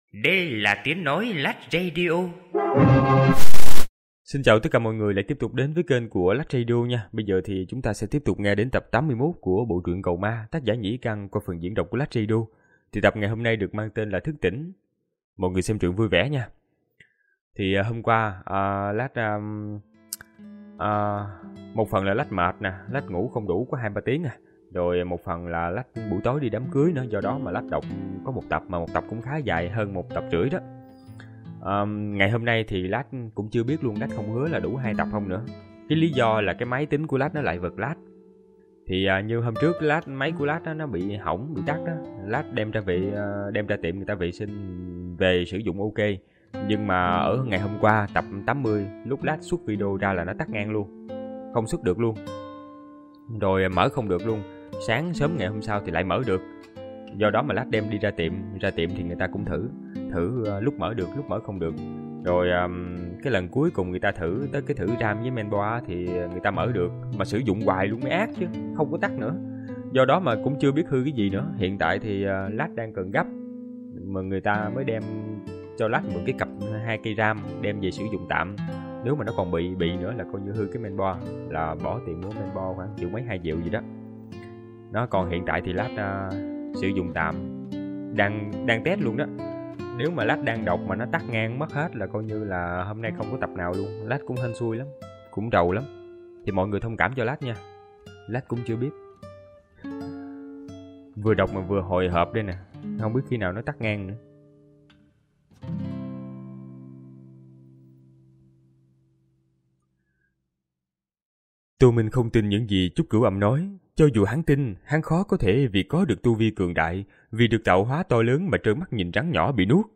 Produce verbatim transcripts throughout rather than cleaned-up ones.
Đây là tiếng nói Lách Radio. Xin chào tất cả mọi người lại tiếp tục đến với kênh của Lách Radio nha. Bây giờ thì chúng ta sẽ tiếp tục nghe đến tập tám mươi mốt của bộ truyện Cầu Ma, tác giả Nhĩ Căn qua phần diễn đọc của Lách Radio. Thì tập ngày hôm nay được mang tên là Thức Tỉnh. Mọi người xem truyện vui vẻ nha. Thì uh, hôm qua uh, Lách um, uh, một phần là Lách mệt nè, Lách ngủ không đủ có hai ba tiếng à. Rồi một phần là Lách buổi tối đi đám cưới nữa, do đó mà Lách đọc có một tập mà một tập cũng khá dài, hơn một tập rưỡi đó. Um, ngày hôm nay thì Lách cũng chưa biết luôn, Lách không hứa là đủ hai tập không nữa. Cái lý do là cái máy tính của Lách nó lại vật Lách. Thì uh, như hôm trước Lách máy của Lách đó, nó bị hỏng, bị tắt đó. Lách đem ra vệ uh, đem ra tiệm người ta vệ sinh về sử dụng ok. Nhưng mà ở ngày hôm qua tập tám mươi, lúc Lách xuất video ra là nó tắt ngang luôn, không xuất được luôn. Rồi mở không được luôn. Sáng sớm ngày hôm sau thì lại mở được. Do đó mà Lách đem đi ra tiệm, ra tiệm thì người ta cũng thử, thử uh, lúc mở được, lúc mở không được. Rồi um, cái lần cuối cùng người ta thử tới cái thử RAM với mainboard thì người ta mở được, mà sử dụng hoài luôn mới ác chứ, không có tắt nữa. Do đó mà cũng chưa biết hư cái gì nữa. Hiện tại thì uh, Lách đang cần gấp, mà người ta mới đem cho Lách một cái cặp hai cây RAM đem về sử dụng tạm. Nếu mà nó còn bị bị nữa là coi như hư cái mainboard, là bỏ tiền mua mainboard khoảng triệu mấy hai triệu gì đó. Nó còn hiện tại thì Lách uh, sử dụng tạm, đang đang test luôn đó. Nếu mà Lách đang đọc mà nó tắt ngang mất hết là coi như là hôm nay không có tập nào luôn. Lách cũng hên xui lắm, cũng rầu lắm. Thì mọi người thông cảm cho Lách nha, Lách cũng chưa biết. Vừa đọc mà vừa hồi hộp đây nè, không biết khi nào nó tắt ngang nữa. Tô Minh không tin những gì Trúc Cửu Âm nói. Cho dù hắn tin, hắn khó có thể vì có được tu vi cường đại, vì được tạo hóa to lớn mà trơ mắt nhìn rắn nhỏ bị nuốt.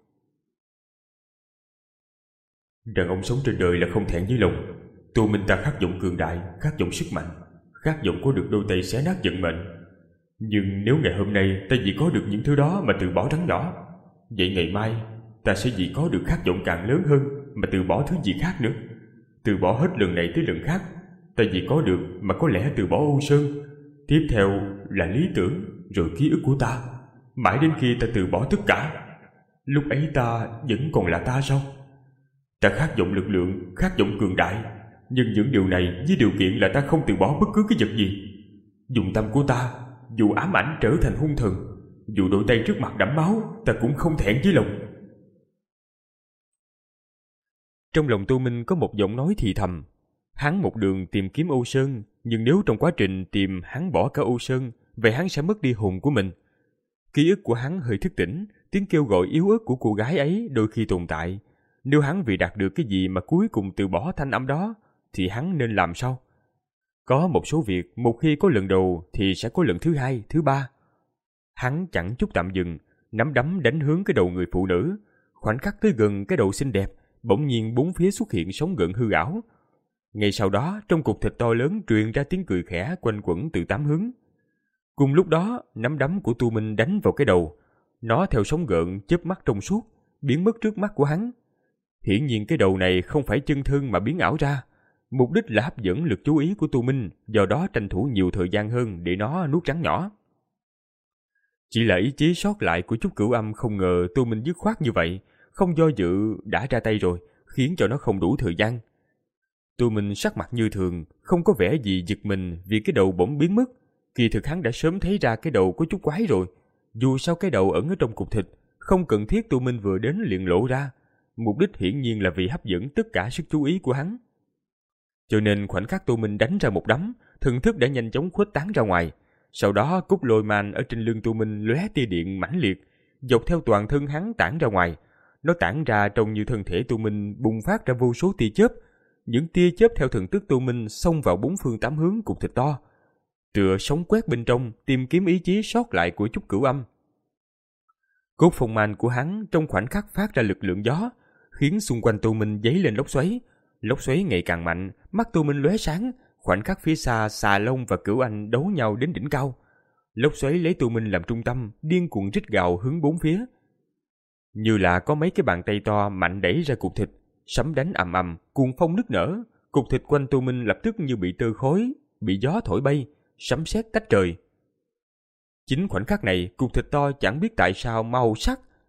Đàn ông sống trên đời là không thẹn với lòng. Tô Minh ta khát vọng cường đại, khát vọng sức mạnh, khát vọng có được đôi tay xé nát vận mệnh. Nhưng nếu ngày hôm nay ta chỉ có được những thứ đó mà từ bỏ rắn nhỏ, vậy ngày mai ta sẽ chỉ có được khát vọng càng lớn hơn mà từ bỏ thứ gì khác nữa. Từ bỏ hết lần này tới lần khác, ta chỉ có được mà có lẽ từ bỏ Âu Sơn. Tiếp theo là lý tưởng, rồi ký ức của ta, mãi đến khi ta từ bỏ tất cả. Lúc ấy ta vẫn còn là ta sao? Ta khát vọng lực lượng, khát vọng cường đại, nhưng những điều này với điều kiện là ta không từ bỏ bất cứ cái vật gì. Dùng tâm của ta, dù ám ảnh trở thành hung thần, dù đôi tay trước mặt đẫm máu, ta cũng không thẹn với lòng. Trong lòng Tô Minh có một giọng nói thì thầm. Hắn một đường tìm kiếm Âu Sơn, nhưng nếu trong quá trình tìm hắn bỏ cả Âu Sơn, vậy hắn sẽ mất đi hồn của mình. Ký ức của hắn hơi thức tỉnh, tiếng kêu gọi yếu ớt của cô gái ấy đôi khi tồn tại. Nếu hắn vì đạt được cái gì mà cuối cùng từ bỏ thanh âm đó, thì hắn nên làm sao? Có một số việc, một khi có lần đầu thì sẽ có lần thứ hai, thứ ba. Hắn chẳng chút tạm dừng, nắm đấm đánh hướng cái đầu người phụ nữ. Khoảnh khắc tới gần cái đầu xinh đẹp, bỗng nhiên bốn phía xuất hiện sóng gợn hư ảo. Ngay sau đó, trong cục thịt to lớn truyền ra tiếng cười khẽ quanh quẩn từ tám hướng. Cùng lúc đó, nắm đấm của Tu Minh đánh vào cái đầu. Nó theo sóng gợn chớp mắt trong suốt, biến mất trước mắt của hắn. Hiển nhiên cái đầu này không phải chân thân mà biến ảo ra. Mục đích là hấp dẫn lực chú ý của Tu Minh, do đó tranh thủ nhiều thời gian hơn để nó nuốt rắn nhỏ. Chỉ là ý chí sót lại của Trúc Cửu Âm không ngờ Tu Minh dứt khoát như vậy, không do dự đã ra tay rồi, khiến cho nó không đủ thời gian. Tu Minh sắc mặt như thường, không có vẻ gì giật mình vì cái đầu bỗng biến mất. Kỳ thực hắn đã sớm thấy ra cái đầu có chút quái rồi. Dù sao cái đầu ẩn ở trong cục thịt, không cần thiết Tu Minh vừa đến liền lộ ra. Mục đích hiển nhiên là vì hấp dẫn tất cả sức chú ý của hắn. Cho nên khoảnh khắc Tu Minh đánh ra một đấm, thần thức đã nhanh chóng khuếch tán ra ngoài. Sau đó cúc lôi man ở trên lưng Tu Minh lóe tia điện mãnh liệt, dọc theo toàn thân hắn tản ra ngoài. Nó tản ra trông như thân thể Tu Minh bùng phát ra vô số tia chớp. Những tia chớp theo thần thức Tu Minh xông vào bốn phương tám hướng cục thịt to, tựa sóng quét bên trong tìm kiếm ý chí sót lại của Trúc Cửu Âm. Cốt phong man của hắn trong khoảnh khắc phát ra lực lượng gió, khiến xung quanh Tu Minh dấy lên lốc xoáy. Lốc xoáy ngày càng mạnh, mắt Tu Minh lóe sáng. Khoảnh khắc phía xa, Xà Long và Cửu Anh đấu nhau đến đỉnh cao. Lốc xoáy lấy Tu Minh làm trung tâm, điên cuồng rít gào hướng bốn phía. Như là có mấy cái bàn tay to mạnh đẩy ra cục thịt, sấm đánh ầm ầm, cuồng phong nức nở. Cục thịt quanh Tu Minh lập tức như bị tơ khối, bị gió thổi bay, sấm sét tách trời. Chính khoảnh khắc này, cục thịt to chẳng biết tại sao màu sắc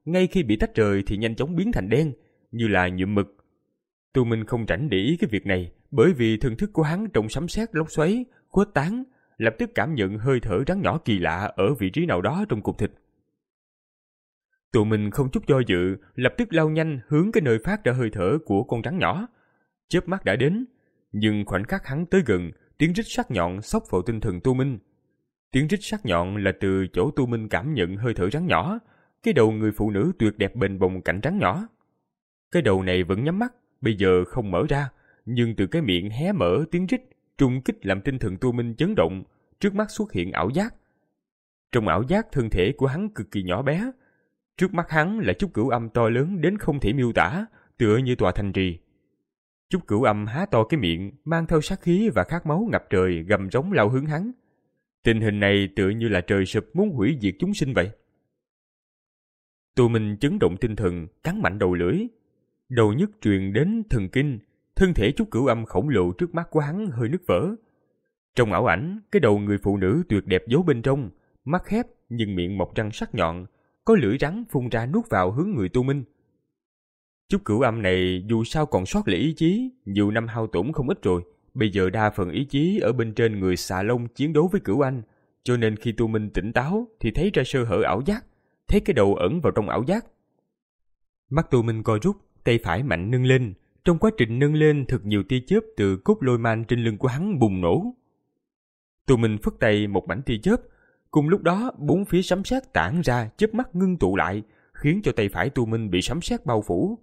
ngay khi bị tách rời thì nhanh chóng biến thành đen, như là nhuộm mực. Tô Minh không rảnh để ý cái việc này, bởi vì thần thức của hắn trong sấm sét lốc xoáy khuếch tán, lập tức cảm nhận hơi thở rắn nhỏ kỳ lạ ở vị trí nào đó trong cục thịt. Tô Minh không chút do dự, lập tức lao nhanh hướng cái nơi phát ra hơi thở của con rắn nhỏ. Chớp mắt đã đến, nhưng khoảnh khắc hắn tới gần, tiếng rít sắc nhọn xốc vào tinh thần Tô Minh. Tiếng rít sắc nhọn là từ chỗ Tô Minh cảm nhận hơi thở rắn nhỏ, cái đầu người phụ nữ tuyệt đẹp bềnh bồng cạnh rắn nhỏ. Cái đầu này vẫn nhắm mắt, bây giờ không mở ra, nhưng từ cái miệng hé mở tiếng rít trùng kích làm tinh thần Tô Minh chấn động, trước mắt xuất hiện ảo giác. Trong ảo giác, thân thể của hắn cực kỳ nhỏ bé, trước mắt hắn là Trúc Cửu Âm to lớn đến không thể miêu tả, tựa như tòa thành trì. Trúc Cửu Âm há to cái miệng, mang theo sát khí và khát máu ngập trời, gầm rống lao hướng hắn. Tình hình này tựa như là trời sụp muốn hủy diệt chúng sinh vậy. Tô Minh chấn động tinh thần, cắn mạnh đầu lưỡi. Đầu nhức truyền đến thần kinh, thân thể Trúc Cửu Âm khổng lồ trước mắt của hắn hơi nứt vỡ. Trong ảo ảnh, cái đầu người phụ nữ tuyệt đẹp giấu bên trong, mắt khép nhưng miệng mọc răng sắc nhọn, có lưỡi rắn phun ra nuốt vào hướng người Tô Minh. Trúc Cửu Âm này dù sao còn sót lại ý chí, nhiều năm hao tổn không ít rồi, bây giờ đa phần ý chí ở bên trên người xà lông chiến đấu với Cửu Anh, cho nên khi Tô Minh tỉnh táo thì thấy ra sơ hở ảo giác, thấy cái đầu ẩn vào trong ảo giác. Mắt Tô Minh co rút, tay phải mạnh nâng lên, trong quá trình nâng lên thật nhiều tia chớp từ cốt lôi man trên lưng của hắn bùng nổ. Tô Minh phất tay một mảnh tia chớp, cùng lúc đó bốn phía sấm sét tản ra, chớp mắt ngưng tụ lại, khiến cho tay phải Tô Minh bị sấm sét bao phủ.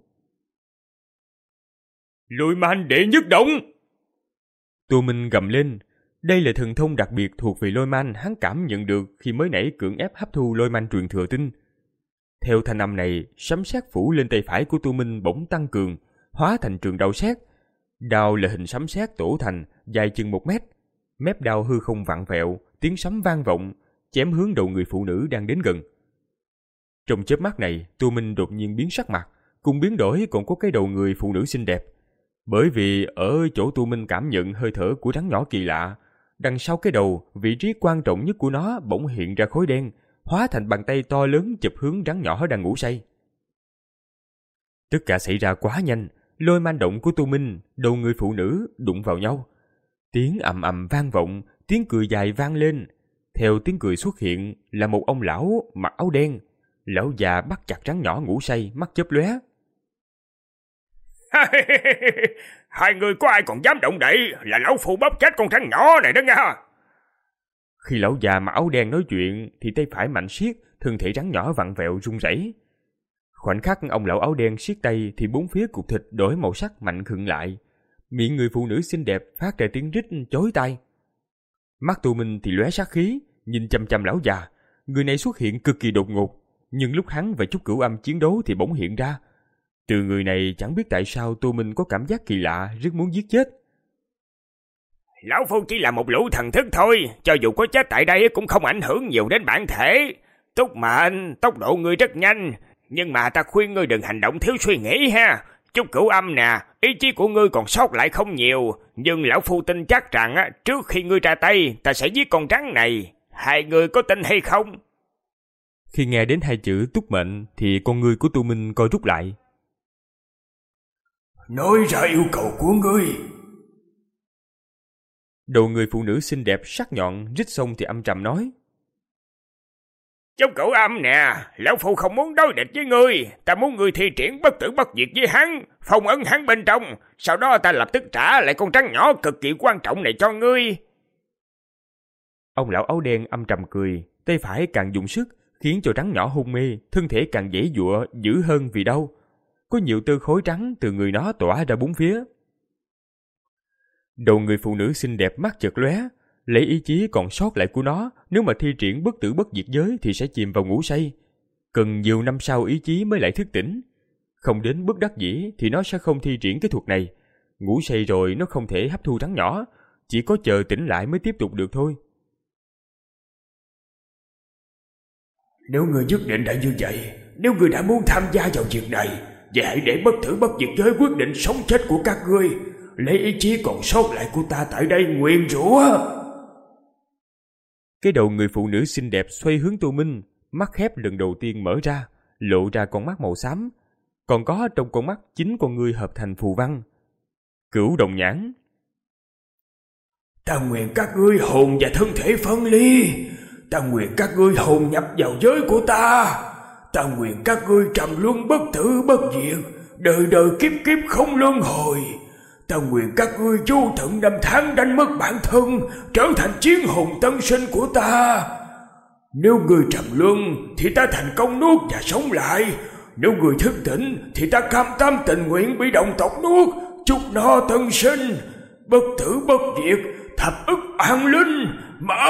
Lôi man đệ nhất động! Tô Minh gầm lên. Đây là thần thông đặc biệt thuộc về lôi man hắn cảm nhận được khi mới nãy cưỡng ép hấp thu lôi man truyền thừa tinh. Theo thanh âm này, sấm sét phủ lên tay phải của Tô Minh bỗng tăng cường, hóa thành trường đao sét. Đao là hình sấm sét tổ thành, dài chừng một mét. Mép đao hư không vặn vẹo, tiếng sấm vang vọng, chém hướng đầu người phụ nữ đang đến gần. Trong chớp mắt này, Tô Minh đột nhiên biến sắc mặt, cùng biến đổi còn có cái đầu người phụ nữ xinh đẹp. Bởi vì ở chỗ Tô Minh cảm nhận hơi thở của rắn nhỏ kỳ lạ, đằng sau cái đầu, vị trí quan trọng nhất của nó bỗng hiện ra khối đen, hóa thành bàn tay to lớn chụp hướng rắn nhỏ đang ngủ say. Tất cả xảy ra quá nhanh, lôi man động của Tô Minh, đầu người phụ nữ đụng vào nhau. Tiếng ầm ầm vang vọng, tiếng cười dài vang lên. Theo tiếng cười xuất hiện là một ông lão mặc áo đen. Lão già bắt chặt rắn nhỏ ngủ say, mắt chớp lóe. Hai người có ai còn dám động đậy là lão phu bóp chết con rắn nhỏ này đó nha. Khi lão già mặc áo đen nói chuyện thì tay phải mạnh siết, thân thể rắn nhỏ vặn vẹo run rẩy. Khoảnh khắc ông lão áo đen siết tay thì bốn phía cục thịt đổi màu sắc mạnh khựng lại. Miệng người phụ nữ xinh đẹp phát ra tiếng rít chói tai. Mắt Tô Minh thì lóe sát khí, nhìn chăm chăm lão già. Người này xuất hiện cực kỳ đột ngột, nhưng lúc hắn và Trúc Cửu Âm chiến đấu thì bỗng hiện ra. Từ người này chẳng biết tại sao Tô Minh có cảm giác kỳ lạ, rất muốn giết chết. Lão phu chỉ là một lũ thần thức thôi, cho dù có chết tại đây cũng không ảnh hưởng nhiều đến bản thể. Túc Mệnh, tốc độ ngươi rất nhanh, nhưng mà ta khuyên ngươi đừng hành động thiếu suy nghĩ ha. Trúc Cửu Âm nè, ý chí của ngươi còn sót lại không nhiều, nhưng lão phu tin chắc rằng trước khi ngươi ra tay, ta sẽ giết con rắn này. Hai người có tin hay không? Khi nghe đến hai chữ Túc Mệnh thì con ngươi của Tô Minh co rút lại. Nói ra yêu cầu của ngươi. Đầu người phụ nữ xinh đẹp sắc nhọn rít xong thì âm trầm nói. Trúc Cửu Âm nè, lão phu không muốn đối địch với ngươi, ta muốn ngươi thi triển bất tử bất diệt với hắn, phong ấn hắn bên trong, sau đó ta lập tức trả lại con rắn nhỏ cực kỳ quan trọng này cho ngươi. Ông lão áo đen âm trầm cười, tay phải càng dùng sức, khiến cho rắn nhỏ hôn mê, thân thể càng giãy giụa dữ hơn vì đau. Có nhiều tơ khối trắng từ người nó tỏa ra bốn phía. Đầu người phụ nữ xinh đẹp mắt chợt lóe, lấy ý chí còn sót lại của nó, nếu mà thi triển bất tử bất diệt giới thì sẽ chìm vào ngủ say. Cần nhiều năm sau ý chí mới lại thức tỉnh. Không đến bất đắc dĩ thì nó sẽ không thi triển cái thuật này. Ngủ say rồi nó không thể hấp thu rắn nhỏ, chỉ có chờ tỉnh lại mới tiếp tục được thôi. Nếu người nhất định đã như vậy, nếu người đã muốn tham gia vào việc này, vậy hãy để bất tử bất diệt giới quyết định sống chết của các ngươi. Lấy ý chí còn sót lại của ta tại đây nguyền rủa. Cái đầu người phụ nữ xinh đẹp xoay hướng Tô Minh, mắt khép lần đầu tiên mở ra, lộ ra con mắt màu xám, còn có trong con mắt chín con ngươi hợp thành phù văn. Cửu Đồng Nhãn. Ta nguyện các ngươi hồn và thân thể phân ly. Ta nguyện các ngươi hồn nhập vào giới của ta. Ta nguyện các ngươi trầm luân bất tử bất diệt, đời đời kiếp kiếp không luân hồi. Ta nguyện các ngươi vô tận năm tháng đánh mất bản thân, trở thành chiến hồn tân sinh của ta. Nếu ngươi trầm luân thì ta thành công nuốt và sống lại. Nếu ngươi thức tỉnh thì ta cam tâm tình nguyện bị đồng tộc nuốt, chúc no tân sinh, bất tử bất diệt, thập ức an linh, mở.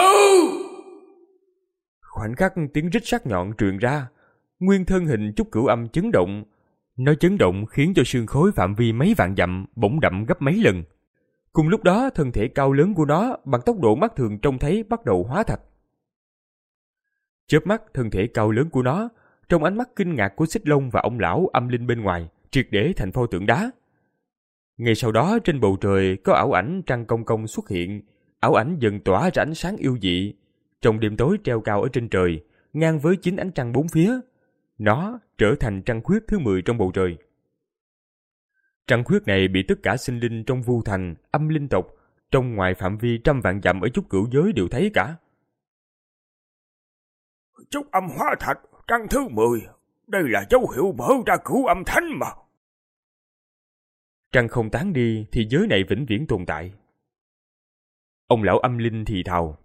Khoảnh khắc tiếng rít sắc nhọn truyền ra, nguyên thân hình Trúc Cửu Âm chấn động. Nó chấn động khiến cho xương khối phạm vi mấy vạn dặm bỗng đậm gấp mấy lần. Cùng lúc đó, thân thể cao lớn của nó bằng tốc độ mắt thường trông thấy bắt đầu hóa thạch. Chớp mắt, thân thể cao lớn của nó, trong ánh mắt kinh ngạc của Xích Long và ông lão âm linh bên ngoài, triệt để thành pho tượng đá. Ngay sau đó, trên bầu trời có ảo ảnh trăng cong cong xuất hiện, ảo ảnh dần tỏa ra ánh sáng yêu dị. Trong đêm tối treo cao ở trên trời, ngang với chín ánh trăng bốn phía, nó trở thành trăng khuyết thứ mười trong bầu trời. Trăng khuyết này bị tất cả sinh linh trong Vu Thành, âm linh tộc, trong ngoài phạm vi trăm vạn dặm ở Trúc Cửu giới đều thấy cả. Trúc âm hóa thạch, trăng thứ mười, đây là dấu hiệu mở ra cửu âm thánh mà. Trăng không tán đi thì giới này vĩnh viễn tồn tại. Ông lão âm linh thì thào.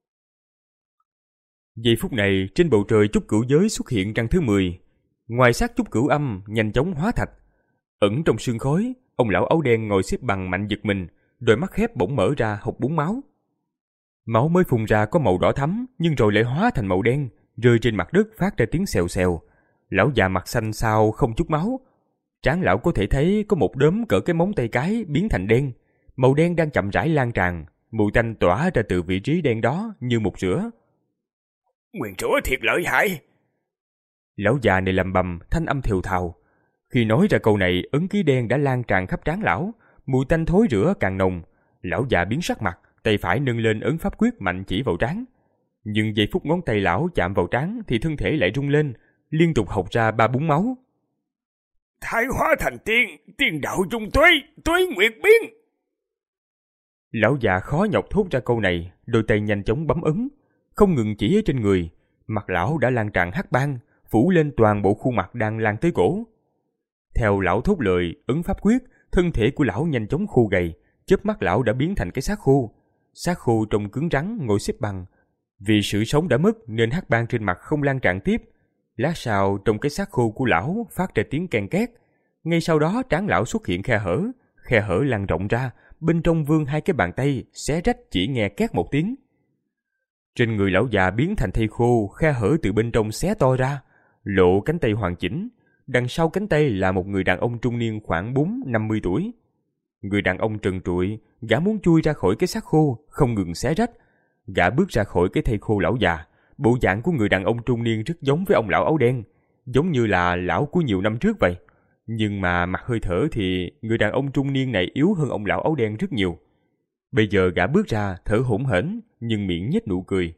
Giây phút này, trên bầu trời Trúc Cửu giới xuất hiện trăng thứ mười. Ngoài xác Trúc Cửu Âm nhanh chóng hóa thạch. Ẩn trong sương khói, ông lão áo đen ngồi xếp bằng mạnh giật mình, đôi mắt khép bỗng mở ra hộc búng máu. Máu mới phun ra có màu đỏ thắm, nhưng rồi lại hóa thành màu đen, rơi trên mặt đất phát ra tiếng xèo xèo. Lão già mặt xanh xao không chút máu. Trán lão có thể thấy có một đốm cỡ cái móng tay cái biến thành đen. Màu đen đang chậm rãi lan tràn, mùi tanh tỏa ra từ vị trí đen đó như một sữa. Nguyền rủa thiệt lợi hại. Lão già này lầm bầm, thanh âm thều thào. Khi nói ra câu này, ấn ký đen đã lan tràn khắp trán lão, mùi tanh thối rữa càng nồng. Lão già biến sắc mặt, tay phải nâng lên ấn pháp quyết mạnh chỉ vào trán. Nhưng giây phút ngón tay lão chạm vào trán thì thân thể lại rung lên, liên tục hộc ra ba búng máu. Thái hóa thành tiên, tiên đạo dung tuế, tuế nguyệt biến. Lão già khó nhọc thốt ra câu này, đôi tay nhanh chóng bấm ấn, không ngừng chỉ ở trên người. Mặt lão đã lan tràn hắc bang, phủ lên toàn bộ khuôn mặt đang lan tới cổ. Theo lão thốt lời, ấn pháp quyết, thân thể của lão nhanh chóng khô gầy, chớp mắt lão đã biến thành cái xác khô. Xác khô trông cứng rắn, ngồi xếp bằng. Vì sự sống đã mất nên hắc bang trên mặt không lan tràn tiếp. Lát sau, trong cái xác khô của lão phát ra tiếng ken két. Ngay sau đó trán lão xuất hiện khe hở, khe hở lan rộng ra, bên trong vươn hai cái bàn tay, xé rách chỉ nghe két một tiếng. Trên người lão già biến thành thây khô, khe hở từ bên trong xé to ra, lộ cánh tay hoàn chỉnh. Đằng sau cánh tay là một người đàn ông trung niên khoảng bốn năm mươi tuổi. Người đàn ông trần trụi, gã muốn chui ra khỏi cái xác khô, không ngừng xé rách. Gã bước ra khỏi cái thây khô lão già, bộ dạng của người đàn ông trung niên rất giống với ông lão áo đen, giống như là lão của nhiều năm trước vậy. Nhưng mà mặt hơi thở thì người đàn ông trung niên này yếu hơn ông lão áo đen rất nhiều. Bây giờ gã bước ra, thở hổn hển, nhưng miệng nhếch nụ cười.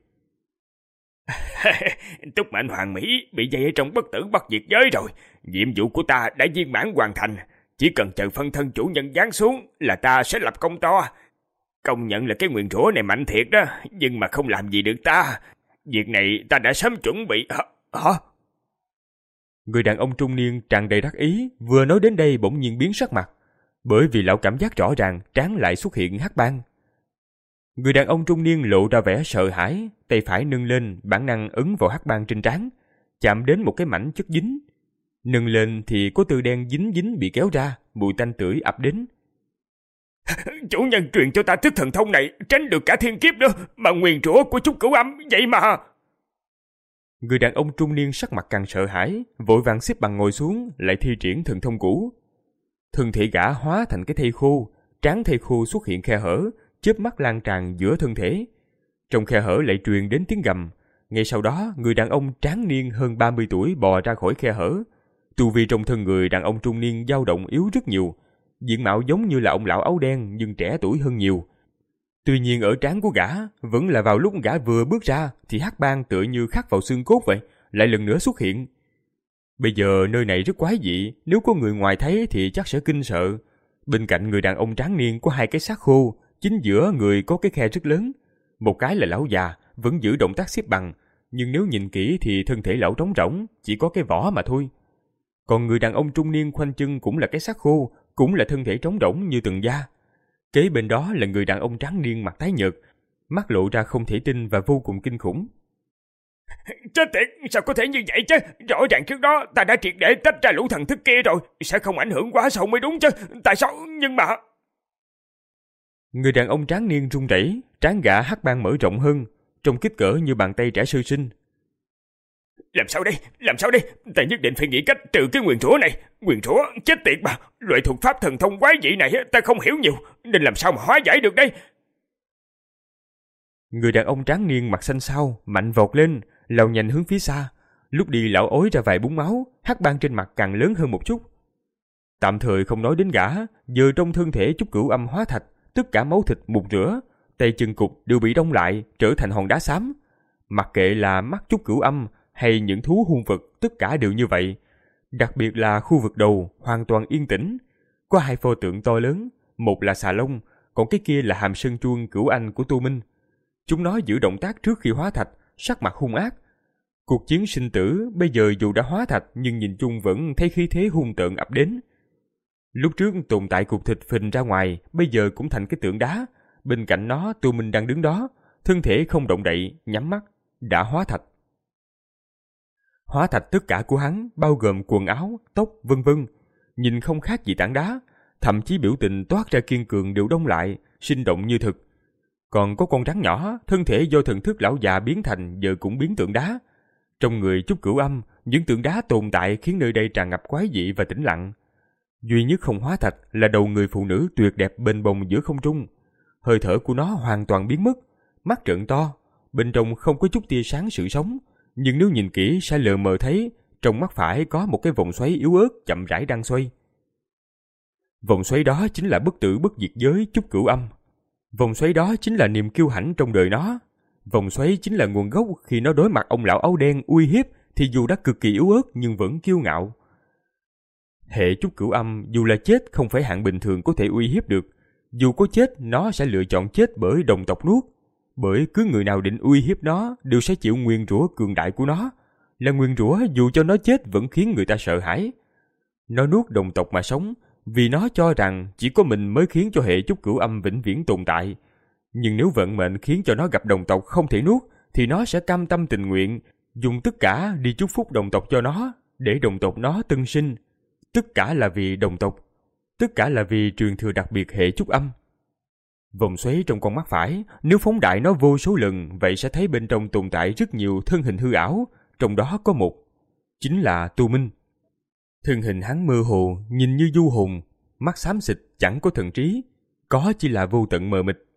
Túc mệnh hoàng mỹ bị dây ở trong bất tử bất diệt giới rồi. Nhiệm vụ của ta đã viên mãn hoàn thành. Chỉ cần chờ phân thân chủ nhân giáng xuống là ta sẽ lập công to. Công nhận là cái nguyền rủa này mạnh thiệt đó, nhưng mà không làm gì được ta. Việc này ta đã sớm chuẩn bị. Hả? Hả? Người đàn ông trung niên tràn đầy đắc ý, vừa nói đến đây bỗng nhiên biến sắc mặt, bởi vì lão cảm giác rõ ràng trán lại xuất hiện hắc bang. Người đàn ông trung niên lộ ra vẻ sợ hãi, tay phải nâng lên, bản năng ấn vào hắc bang trên trán, chạm đến một cái mảnh chất dính. Nâng lên thì có từ đen dính dính bị kéo ra, mùi tanh tưởi ập đến. Chủ nhân truyền cho ta thức thần thông này, tránh được cả thiên kiếp nữa, mà nguyền rủa của Trúc Cửu Âm vậy mà. Người đàn ông trung niên sắc mặt càng sợ hãi, vội vàng xếp bằng ngồi xuống, lại thi triển thần thông cũ. Thân thể gã hóa thành cái thây khô, trán thây khô xuất hiện khe hở, chớp mắt lan tràn giữa thân thể. Trong khe hở lại truyền đến tiếng gầm. Ngay sau đó, người đàn ông tráng niên hơn ba mươi tuổi bò ra khỏi khe hở. Tu vi trong thân người đàn ông trung niên dao động yếu rất nhiều. Diện mạo giống như là ông lão áo đen nhưng trẻ tuổi hơn nhiều. Tuy nhiên ở trán của gã, vẫn là vào lúc gã vừa bước ra thì hắc bang tựa như khắc vào xương cốt vậy, lại lần nữa xuất hiện. Bây giờ nơi này rất quái dị, nếu có người ngoài thấy thì chắc sẽ kinh sợ. Bên cạnh người đàn ông tráng niên có hai cái xác khô, chính giữa người có cái khe rất lớn. Một cái là lão già, vẫn giữ động tác xếp bằng, nhưng nếu nhìn kỹ thì thân thể lão trống rỗng, chỉ có cái vỏ mà thôi. Còn người đàn ông trung niên khoanh chân cũng là cái xác khô, cũng là thân thể trống rỗng như từng da. Kế bên đó là người đàn ông tráng niên mặt tái nhợt, mắt lộ ra không thể tin và vô cùng kinh khủng. Chết tiệt, sao có thể như vậy chứ? Rõ ràng trước đó ta đã triệt để tách ra lũ thần thức kia rồi, sẽ không ảnh hưởng quá sâu mới đúng chứ. Tại sao? Nhưng mà... Người đàn ông tráng niên run rẩy, trán gã hắc bang mở rộng hơn, trông kích cỡ như bàn tay trẻ sơ sinh. Làm sao đây? Làm sao đây? Ta nhất định phải nghĩ cách trừ cái nguyền rủa này. Nguyền rủa, chết tiệt mà. Loại thuật pháp thần thông quái dị này ta không hiểu nhiều, nên làm sao mà hóa giải được đây? Người đàn ông tráng niên mặt xanh xao, mạnh vọt lên, lao nhanh hướng phía xa. Lúc đi lão ối ra vài búng máu, hắc bang trên mặt càng lớn hơn một chút. Tạm thời không nói đến gã, giờ trong thân thể Trúc Cửu Âm hóa thạch, tất cả máu thịt mục rửa, tay chân cục đều bị đông lại, trở thành hòn đá xám. Mặc kệ là mắt Trúc Cửu Âm hay những thú hung vật, tất cả đều như vậy. Đặc biệt là khu vực đầu hoàn toàn yên tĩnh, có hai pho tượng to lớn, một là xà lông, còn cái kia là hàm sơn chuông Cửu Anh của Tô Minh. Chúng nó giữ động tác trước khi hóa thạch, sắc mặt hung ác. Cuộc chiến sinh tử bây giờ dù đã hóa thạch nhưng nhìn chung vẫn thấy khí thế hung tợn ập đến. Lúc trước tồn tại cục thịt phình ra ngoài, bây giờ cũng thành cái tượng đá. Bên cạnh nó Tô Minh đang đứng đó, thân thể không động đậy, nhắm mắt, đã hóa thạch. Hóa thạch tất cả của hắn, bao gồm quần áo, tóc, vân vân, nhìn không khác gì tảng đá, thậm chí biểu tình toát ra kiên cường đều đông lại, sinh động như thực. Còn có con rắn nhỏ, thân thể do thần thức lão già biến thành giờ cũng biến tượng đá. Trong người Trúc Cửu Âm, những tượng đá tồn tại khiến nơi đây tràn ngập quái dị và tĩnh lặng. Duy nhất không hóa thạch là đầu người phụ nữ tuyệt đẹp bềnh bồng giữa không trung. Hơi thở của nó hoàn toàn biến mất, mắt trợn to, bên trong không có chút tia sáng sự sống, nhưng nếu nhìn kỹ sẽ lờ mờ thấy trong mắt phải có một cái vòng xoáy yếu ớt chậm rãi đang xoay. Vòng xoáy đó chính là bất tử bất diệt giới Trúc Cửu Âm. Vòng xoáy đó chính là niềm kiêu hãnh trong đời nó. Vòng xoáy chính là nguồn gốc khi nó đối mặt ông lão áo đen uy hiếp thì dù đã cực kỳ yếu ớt nhưng vẫn kiêu ngạo. Hệ Trúc Cửu Âm dù là chết không phải hạng bình thường có thể uy hiếp được. Dù có chết nó sẽ lựa chọn chết bởi đồng tộc nuốt. Bởi cứ người nào định uy hiếp nó đều sẽ chịu nguyền rủa cường đại của nó. Là nguyền rủa dù cho nó chết vẫn khiến người ta sợ hãi. Nó nuốt đồng tộc mà sống vì nó cho rằng chỉ có mình mới khiến cho hệ Trúc Cửu Âm vĩnh viễn tồn tại. Nhưng nếu vận mệnh khiến cho nó gặp đồng tộc không thể nuốt thì nó sẽ cam tâm tình nguyện dùng tất cả đi chúc phúc đồng tộc cho nó để đồng tộc nó tân sinh. Tất cả là vì đồng tộc. Tất cả là vì truyền thừa đặc biệt hệ Trúc Âm. Vòng xoáy trong con mắt phải, nếu phóng đại nó vô số lần, vậy sẽ thấy bên trong tồn tại rất nhiều thân hình hư ảo, trong đó có một, chính là Tô Minh. Thân hình hắn mơ hồ, nhìn như du hồn, mắt xám xịt chẳng có thần trí, có chỉ là vô tận mờ mịt.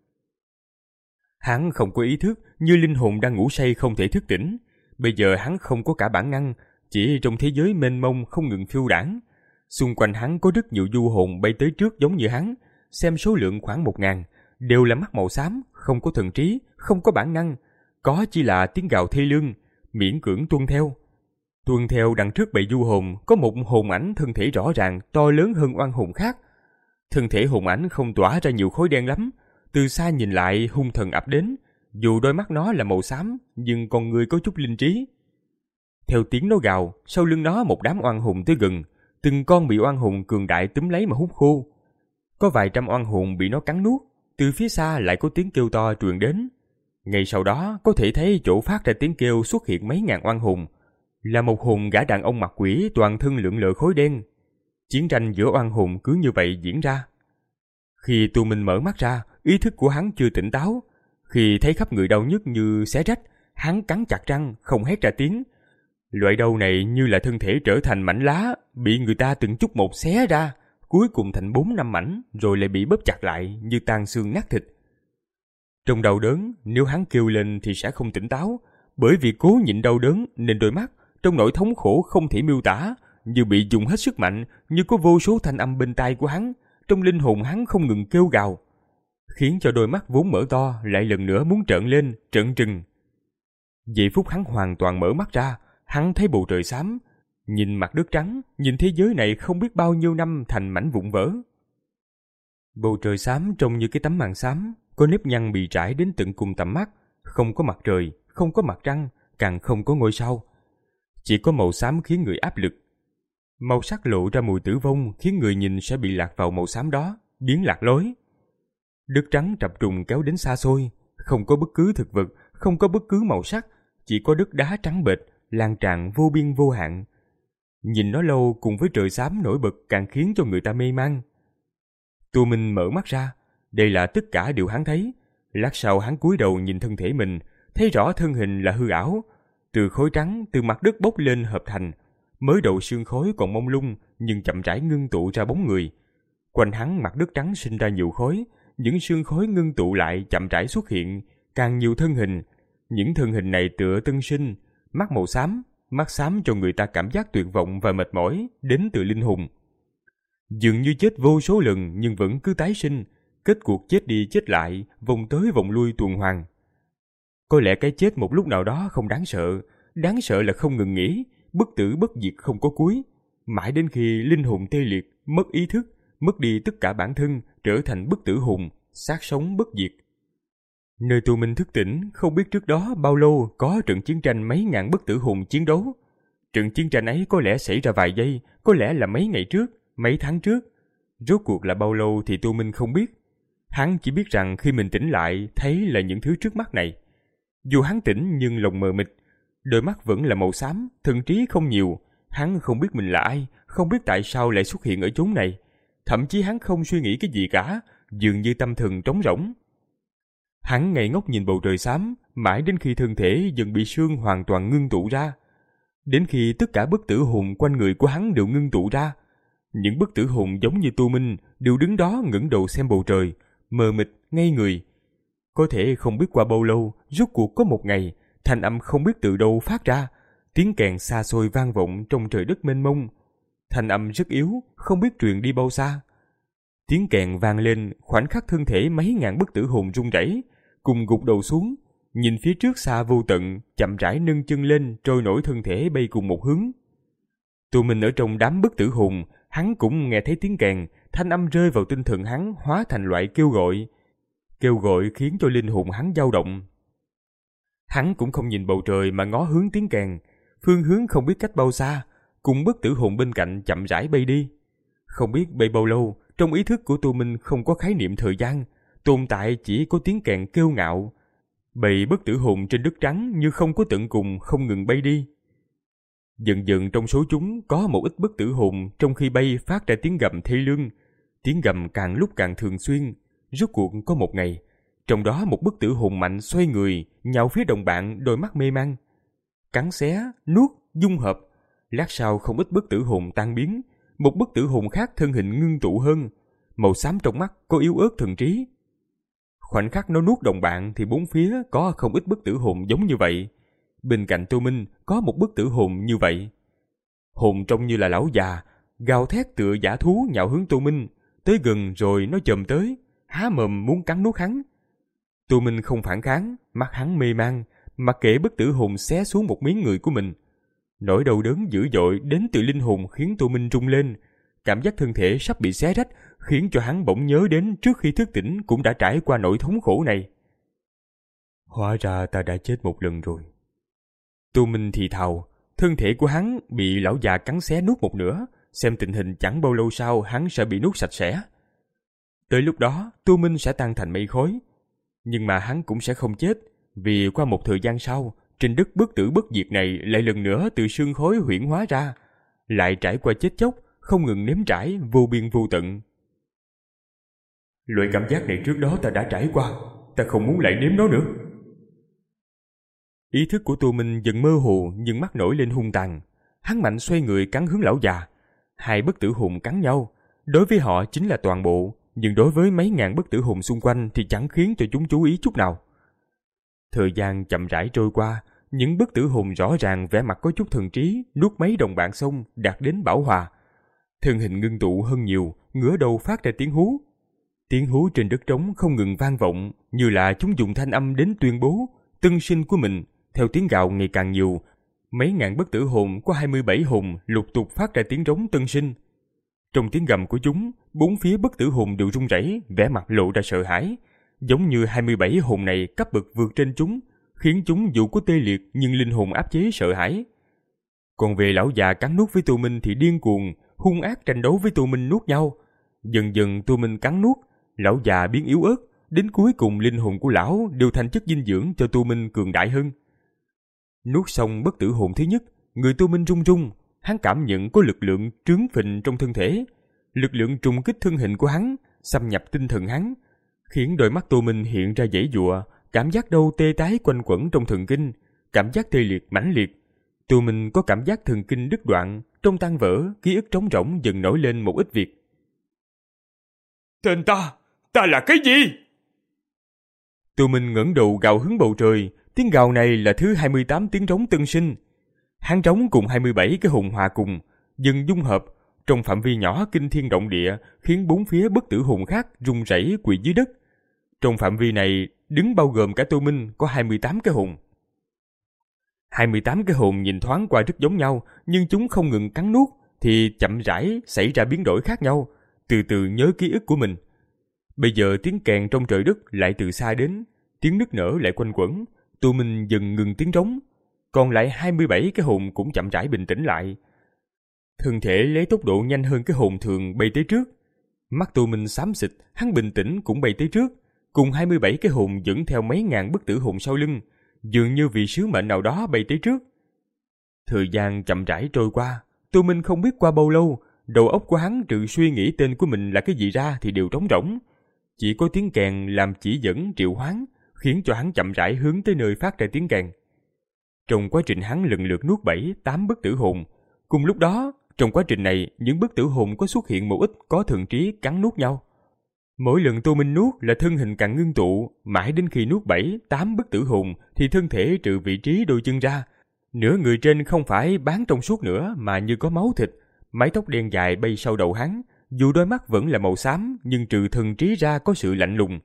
Hắn không có ý thức, như linh hồn đang ngủ say không thể thức tỉnh. Bây giờ hắn không có cả bản năng, chỉ trong thế giới mênh mông không ngừng phiêu đãng. Xung quanh hắn có rất nhiều du hồn bay tới trước giống như hắn, xem số lượng khoảng một ngàn, đều là mắt màu xám, không có thần trí, không có bản năng, có chỉ là tiếng gào thê lương, miễn cưỡng tuân theo. Tuân theo đằng trước bầy du hồn có một hồn ảnh thân thể rõ ràng, to lớn hơn oan hồn khác. Thân thể hồn ảnh không tỏa ra nhiều khối đen lắm, từ xa nhìn lại hung thần ập đến, dù đôi mắt nó là màu xám, nhưng con người có chút linh trí. Theo tiếng nó gào, sau lưng nó một đám oan hồn tới gần, từng con bị oan hồn cường đại túm lấy mà hút khô. Có vài trăm oan hồn bị nó cắn nuốt, từ phía xa lại có tiếng kêu to truyền đến. Ngay sau đó có thể thấy chỗ phát ra tiếng kêu xuất hiện mấy ngàn oan hồn, là một hồn gã đàn ông mặt quỷ toàn thân lượn lờ khói đen. Chiến tranh giữa oan hồn cứ như vậy diễn ra. Khi Tô Minh mở mắt ra, ý thức của hắn chưa tỉnh táo. Khi thấy khắp người đau nhức như xé rách, hắn cắn chặt răng, không hét ra tiếng. Loại đau này như là thân thể trở thành mảnh lá, bị người ta từng chút một xé ra, cuối cùng thành bốn năm mảnh, rồi lại bị bóp chặt lại như tan xương nát thịt. Trong đau đớn, nếu hắn kêu lên thì sẽ không tỉnh táo, bởi vì cố nhịn đau đớn nên đôi mắt trong nỗi thống khổ không thể miêu tả, như bị dùng hết sức mạnh, như có vô số thanh âm bên tai của hắn, trong linh hồn hắn không ngừng kêu gào, khiến cho đôi mắt vốn mở to lại lần nữa muốn trợn lên, trợn trừng. Giây phút hắn hoàn toàn mở mắt ra, hắn thấy bầu trời xám, Nhìn mặt đất trắng, nhìn thế giới này không biết bao nhiêu năm thành mảnh vụn vỡ. Bầu trời xám trông như cái tấm màn xám, có nếp nhăn bị trải đến tận cùng tầm mắt, không có mặt trời, không có mặt trăng, càng không có ngôi sao. Chỉ có màu xám khiến người áp lực. Màu sắc lộ ra mùi tử vong khiến người nhìn sẽ bị lạc vào màu xám đó, biến lạc lối. Đất trắng trập trùng kéo đến xa xôi, không có bất cứ thực vật, không có bất cứ màu sắc, chỉ có đất đá trắng bệch, lan tràn vô biên vô hạn. Nhìn nó lâu cùng với trời xám nổi bật càng khiến cho người ta mê man. Tô Minh mở mắt ra, đây là tất cả điều hắn thấy. Lát sau hắn cúi đầu nhìn thân thể mình, thấy rõ thân hình là hư ảo. Từ khối trắng từ mặt đất bốc lên hợp thành, mới đầu sương khói còn mông lung nhưng chậm rãi ngưng tụ ra bóng người. Quanh hắn mặt đất trắng sinh ra nhiều khói, những sương khói ngưng tụ lại chậm rãi xuất hiện, càng nhiều thân hình. Những thân hình này tựa tân sinh, mắt màu xám, mắt xám cho người ta cảm giác tuyệt vọng và mệt mỏi đến từ linh hồn. Dường như chết vô số lần nhưng vẫn cứ tái sinh, kết cuộc chết đi chết lại, vòng tới vòng lui tuần hoàn. Có lẽ cái chết một lúc nào đó không đáng sợ, đáng sợ là không ngừng nghỉ, bất tử bất diệt không có cuối, mãi đến khi linh hồn tê liệt, mất ý thức, mất đi tất cả bản thân, trở thành bất tử hồn, xác sống bất diệt. Nơi Tô Minh thức tỉnh, không biết trước đó bao lâu có trận chiến tranh mấy ngàn bất tử hồn chiến đấu. Trận chiến tranh ấy có lẽ xảy ra vài giây, có lẽ là mấy ngày trước, mấy tháng trước. Rốt cuộc là bao lâu thì Tô Minh không biết. Hắn chỉ biết rằng khi mình tỉnh lại, thấy là những thứ trước mắt này. Dù hắn tỉnh nhưng lòng mờ mịt, đôi mắt vẫn là màu xám, thần trí không nhiều. Hắn không biết mình là ai, không biết tại sao lại xuất hiện ở chốn này. Thậm chí hắn không suy nghĩ cái gì cả, dường như tâm thần trống rỗng. Hắn ngây ngốc nhìn bầu trời xám, mãi đến khi thân thể dần bị sương hoàn toàn ngưng tụ ra. Đến khi tất cả bất tử hồn quanh người của hắn đều ngưng tụ ra. Những bất tử hồn giống như Tô Minh đều đứng đó ngẩng đầu xem bầu trời, mờ mịt, ngây người. Có thể không biết qua bao lâu, rốt cuộc có một ngày, thanh âm không biết từ đâu phát ra, tiếng kèn xa xôi vang vọng trong trời đất mênh mông. Thanh âm rất yếu, không biết truyền đi bao xa. Tiếng kèn vang lên, khoảnh khắc thân thể mấy ngàn bất tử hồn rung rẩy, cùng gục đầu xuống, nhìn phía trước xa vô tận, chậm rãi nâng chân lên, trôi nổi thân thể bay cùng một hướng. Tụi mình ở trong đám bất tử hồn, hắn cũng nghe thấy tiếng kèn, thanh âm rơi vào tinh thần hắn hóa thành loại kêu gọi. Kêu gọi khiến cho linh hồn hắn dao động. Hắn cũng không nhìn bầu trời mà ngó hướng tiếng kèn, phương hướng không biết cách bao xa, cùng bất tử hồn bên cạnh chậm rãi bay đi. Không biết bay bao lâu, trong ý thức của Tô Minh không có khái niệm thời gian, tồn tại chỉ có tiếng kèn kêu ngạo. Bầy bất tử hồn trên đất trắng như không có tận cùng không ngừng bay đi. Dần dần trong số chúng có một ít bất tử hồn trong khi bay phát ra tiếng gầm thê lương. Tiếng gầm càng lúc càng thường xuyên. Rốt cuộc có một ngày, trong đó một bất tử hồn mạnh xoay người, nhào phía đồng bạn, đôi mắt mê man. Cắn xé, nuốt, dung hợp. Lát sau không ít bất tử hồn tan biến, một bất tử hồn khác thân hình ngưng tụ hơn, màu xám trong mắt có yếu ớt thần trí. Khoảnh khắc nó nuốt đồng bạn thì bốn phía có không ít bất tử hồn giống như vậy. Bên cạnh Tô Minh có một bất tử hồn như vậy. Hồn trông như là lão già, gào thét tựa dã thú nhào hướng Tô Minh, tới gần rồi nó chồm tới, há mồm muốn cắn nuốt hắn. Tô Minh không phản kháng, mắt hắn mê man, mặc kệ bất tử hồn xé xuống một miếng người của mình. Nỗi đau đớn dữ dội đến từ linh hồn khiến Tô Minh rung lên, cảm giác thân thể sắp bị xé rách khiến cho hắn bỗng nhớ đến trước khi thức tỉnh cũng đã trải qua nỗi thống khổ này. Hóa ra ta đã chết một lần rồi. Tô Minh thì thào, thân thể của hắn bị lão già cắn xé nuốt một nửa, xem tình hình chẳng bao lâu sau hắn sẽ bị nuốt sạch sẽ. Tới lúc đó, Tô Minh sẽ tan thành mây khói. Nhưng mà hắn cũng sẽ không chết, vì qua một thời gian sau, trên đất bất tử bất diệt này lại lần nữa từ sương khói huyễn hóa ra, lại trải qua chết chóc, không ngừng nếm trải, vô biên vô tận. Loại cảm giác này trước đó ta đã trải qua, ta không muốn lại nếm nó nữa. Ý thức của Tô Minh dần mơ hồ nhưng mắt nổi lên hung tàn. Hắn mạnh xoay người cắn hướng lão già. Hai bất tử hồn cắn nhau, đối với họ chính là toàn bộ, nhưng đối với mấy ngàn bất tử hồn xung quanh thì chẳng khiến cho chúng chú ý chút nào. Thời gian chậm rãi trôi qua, những bất tử hồn rõ ràng vẻ mặt có chút thần trí, nuốt mấy đồng bạn xong đạt đến bảo hòa. Thân hình ngưng tụ hơn nhiều, ngửa đầu phát ra tiếng hú. Tiếng hú trên đất trống không ngừng vang vọng, như là chúng dùng thanh âm đến tuyên bố tân sinh của mình. Theo tiếng gào ngày càng nhiều, Mấy ngàn bất tử hồn có hai mươi bảy hồn lục tục phát ra tiếng rống tân sinh. Trong tiếng gầm của chúng, bốn phía bất tử hồn đều run rẩy, vẻ mặt lộ ra sợ hãi, giống như hai mươi bảy hồn này cấp bậc vượt trên chúng, khiến chúng dù có tê liệt nhưng linh hồn áp chế sợ hãi. Còn về lão già cắn nuốt với Tô Minh thì điên cuồng, hung ác tranh đấu với Tô Minh nuốt nhau. Dần dần Tô Minh cắn nuốt, lão già biến yếu ớt, đến cuối cùng linh hồn của lão đều thành chất dinh dưỡng cho Tô Minh cường đại hơn. Nuốt xong bất tử hồn thứ nhất, người Tô Minh run run, hắn cảm nhận có lực lượng trướng phình trong thân thể. Lực lượng trùng kích thân hình của hắn, xâm nhập tinh thần hắn, khiến đôi mắt Tô Minh hiện ra giãy giụa, cảm giác đau tê tái quanh quẩn trong thần kinh, cảm giác tê liệt mãnh liệt. Tô Minh có cảm giác thần kinh đứt đoạn, trong tan vỡ, ký ức trống rỗng dần nổi lên một ít việc. Tên ta, ta là cái gì? Tô Minh ngẩng đầu gào hứng bầu trời, tiếng gào này là thứ hai mươi tám tiếng trống tân sinh. Hắn trống cùng hai mươi bảy cái hồn hòa cùng, dần dung hợp, trong phạm vi nhỏ kinh thiên động địa, khiến bốn phía bất tử hồn khác rung rẩy quỳ dưới đất. Trong phạm vi này, đứng bao gồm cả Tô Minh có hai mươi tám cái hồn. hai mươi tám cái hồn nhìn thoáng qua rất giống nhau, nhưng chúng không ngừng cắn nuốt, thì chậm rãi xảy ra biến đổi khác nhau, từ từ nhớ ký ức của mình. Bây giờ tiếng kèn trong trời đất lại từ xa đến, tiếng nức nở lại quanh quẩn, Tô Minh dần ngừng tiếng trống. Còn lại hai mươi bảy cái hồn cũng chậm rãi bình tĩnh lại. Thân thể lấy tốc độ nhanh hơn cái hồn thường bay tới trước. Mắt Tô Minh xám xịt, hắn bình tĩnh cũng bay tới trước, cùng hai mươi bảy cái hồn dẫn theo mấy ngàn bất tử hồn sau lưng, dường như vì sứ mệnh nào đó bay tới trước. Thời gian chậm rãi trôi qua, Tô Minh không biết qua bao lâu, đầu óc của hắn trừ suy nghĩ tên của mình là cái gì ra thì đều trống rỗng. Chỉ có tiếng kèn làm chỉ dẫn triệu hoán, khiến cho hắn chậm rãi hướng tới nơi phát ra tiếng kèn. Trong quá trình hắn lần lượt nuốt bảy, tám bất tử hồn, cùng lúc đó, trong quá trình này, những bất tử hồn có xuất hiện một ít có thần trí cắn nuốt nhau. Mỗi lần Tô Minh nuốt là thân hình càng ngưng tụ, mãi đến khi nuốt bảy, tám bất tử hồn thì thân thể trừ vị trí đôi chân ra. Nửa người trên không phải bán trong suốt nữa mà như có máu thịt, mái tóc đen dài bay sau đầu hắn, dù đôi mắt vẫn là màu xám nhưng trừ thần trí ra có sự lạnh lùng.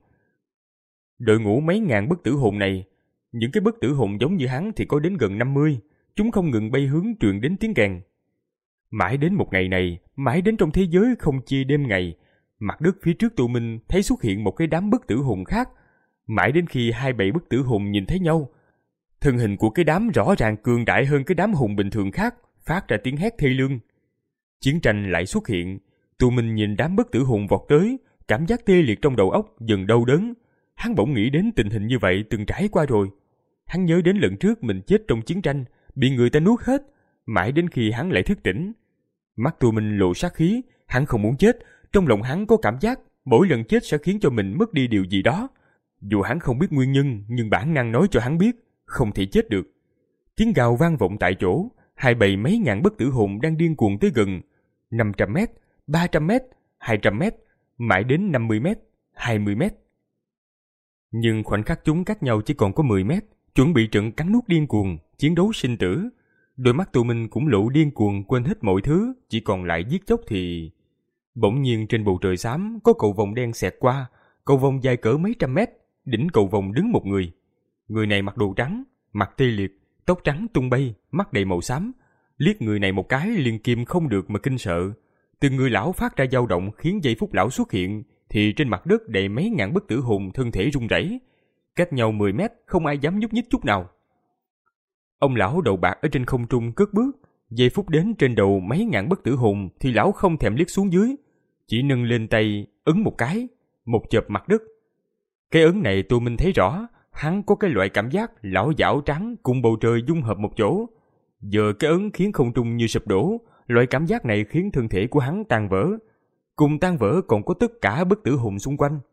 Đội ngũ mấy ngàn bất tử hồn này, những cái bất tử hồn giống như hắn thì có đến gần năm mươi, chúng không ngừng bay hướng truyền đến tiếng kèn. Mãi đến một ngày này, mãi đến trong thế giới không chia đêm ngày, mặt đất phía trước Tô Minh thấy xuất hiện một cái đám bất tử hồn khác. Mãi đến khi hai bảy bất tử hồn nhìn thấy nhau, thân hình của cái đám rõ ràng cường đại hơn cái đám hồn bình thường khác, phát ra tiếng hét thê lương. Chiến tranh lại xuất hiện. Tô Minh nhìn đám bất tử hồn vọt tới, cảm giác tê liệt trong đầu óc dần đau đớn. Hắn bỗng nghĩ đến tình hình như vậy từng trải qua rồi. Hắn nhớ đến lần trước mình chết trong chiến tranh, bị người ta nuốt hết, mãi đến khi hắn lại thức tỉnh. Mắt Tô Minh lộ sát khí, hắn không muốn chết, trong lòng hắn có cảm giác mỗi lần chết sẽ khiến cho mình mất đi điều gì đó. Dù hắn không biết nguyên nhân, nhưng bản năng nói cho hắn biết, không thể chết được. Tiếng gào vang vọng tại chỗ, hai bầy mấy ngàn bất tử hồn đang điên cuồng tới gần. năm trăm mét, ba trăm mét, hai trăm mét, mãi đến năm mươi mét, hai mươi mét. Nhưng khoảnh khắc chúng cách nhau chỉ còn có mười mét, chuẩn bị trận cắn nuốt điên cuồng, chiến đấu sinh tử. Đôi mắt Tô Minh cũng lộ điên cuồng, quên hết mọi thứ, chỉ còn lại giết chóc thì... Bỗng nhiên trên bầu trời xám có cầu vồng đen xẹt qua, cầu vồng dài cỡ mấy trăm mét, đỉnh cầu vồng đứng một người. Người này mặc đồ trắng, mặt tê liệt, tóc trắng tung bay, mắt đầy màu xám. Liếc người này một cái liền kìm không được mà kinh sợ. Từng người lão phát ra dao động khiến giây phút lão xuất hiện thì trên mặt đất đầy mấy ngàn bất tử hồn thân thể run rẩy. Cách nhau mười mét không ai dám nhúc nhích chút nào. Ông lão đầu bạc ở trên không trung cất bước, giây phút đến trên đầu mấy ngàn bất tử hồn thì lão không thèm liếc xuống dưới, chỉ nâng lên tay ấn một cái, một chợp mặt đất. Cái ấn này Tô Minh thấy rõ, hắn có cái loại cảm giác lão dảo trắng cùng bầu trời dung hợp một chỗ. Giờ cái ấn khiến không trung như sụp đổ, loại cảm giác này khiến thân thể của hắn tan vỡ. Cùng tan vỡ còn có tất cả bất tử hồn xung quanh.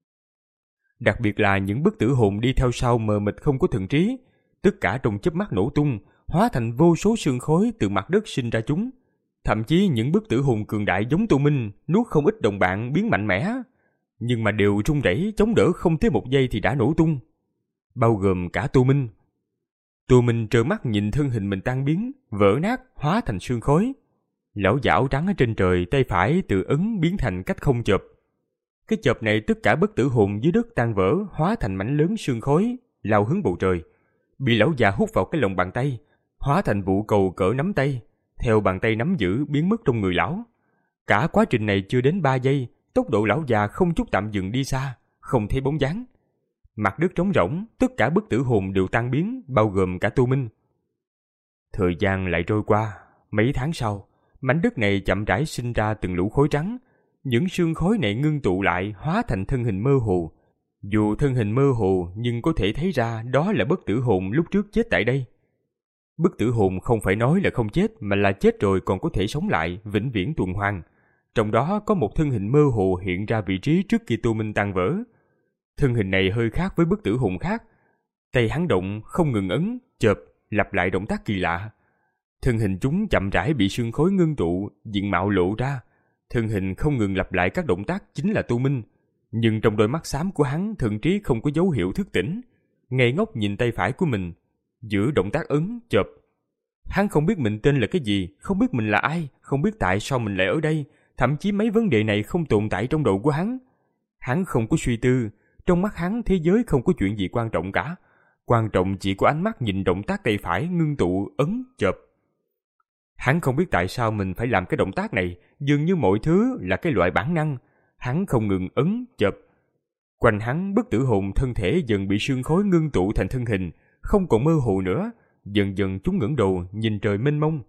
Đặc biệt là những bất tử hồn đi theo sau mờ mịt không có thần trí, tất cả trong chớp mắt nổ tung, hóa thành vô số sương khói từ mặt đất sinh ra chúng. Thậm chí những bất tử hồn cường đại giống Tô Minh nuốt không ít đồng bạn biến mạnh mẽ, nhưng mà đều run rẩy chống đỡ không tới một giây thì đã nổ tung, bao gồm cả Tô Minh. Tô Minh trơ mắt nhìn thân hình mình tan biến, vỡ nát, hóa thành sương khói. Lão già áo trắng ở trên trời tay phải từ ấn biến thành cách không chộp. Cái chộp này tất cả bất tử hồn dưới đất tan vỡ, hóa thành mảnh lớn sương khói, lao hướng bầu trời. Bị lão già hút vào cái lòng bàn tay, hóa thành vụ cầu cỡ nắm tay, theo bàn tay nắm giữ biến mất trong người lão. Cả quá trình này chưa đến ba giây, tốc độ lão già không chút tạm dừng đi xa, không thấy bóng dáng. Mặt đất trống rỗng, tất cả bức tử hồn đều tan biến, bao gồm cả Tô Minh. Thời gian lại trôi qua, mấy tháng sau, mảnh đất này chậm rãi sinh ra từng lũ khối trắng. Những sương khói này ngưng tụ lại hóa thành thân hình mơ hồ. Dù thân hình mơ hồ nhưng có thể thấy ra đó là bất tử hồn lúc trước chết tại đây. Bất tử hồn không phải nói là không chết mà là chết rồi còn có thể sống lại, vĩnh viễn tuần hoàn. Trong đó có một thân hình mơ hồ hiện ra vị trí trước khi Tô Minh tan vỡ. Thân hình này hơi khác với bất tử hồn khác. Tay hắn động không ngừng ấn, chợp, lặp lại động tác kỳ lạ. Thân hình chúng chậm rãi bị sương khói ngưng tụ, diện mạo lộ ra. Thân hình không ngừng lặp lại các động tác chính là Tô Minh. Nhưng trong đôi mắt xám của hắn thậm chí không có dấu hiệu thức tỉnh. Ngây ngốc nhìn tay phải của mình, giữa động tác ấn, chợp. Hắn không biết mình tên là cái gì, không biết mình là ai, không biết tại sao mình lại ở đây. Thậm chí mấy vấn đề này không tồn tại trong đầu của hắn. Hắn không có suy tư. Trong mắt hắn thế giới không có chuyện gì quan trọng cả. Quan trọng chỉ có ánh mắt nhìn động tác tay phải ngưng tụ, ấn, chợp. Hắn không biết tại sao mình phải làm cái động tác này, dường như mọi thứ là cái loại bản năng. Hắn không ngừng ấn, chợp. Quanh hắn bất tử hồn thân thể dần bị sương khói ngưng tụ thành thân hình, không còn mơ hồ nữa. Dần dần chúng ngẩng đầu nhìn trời mênh mông.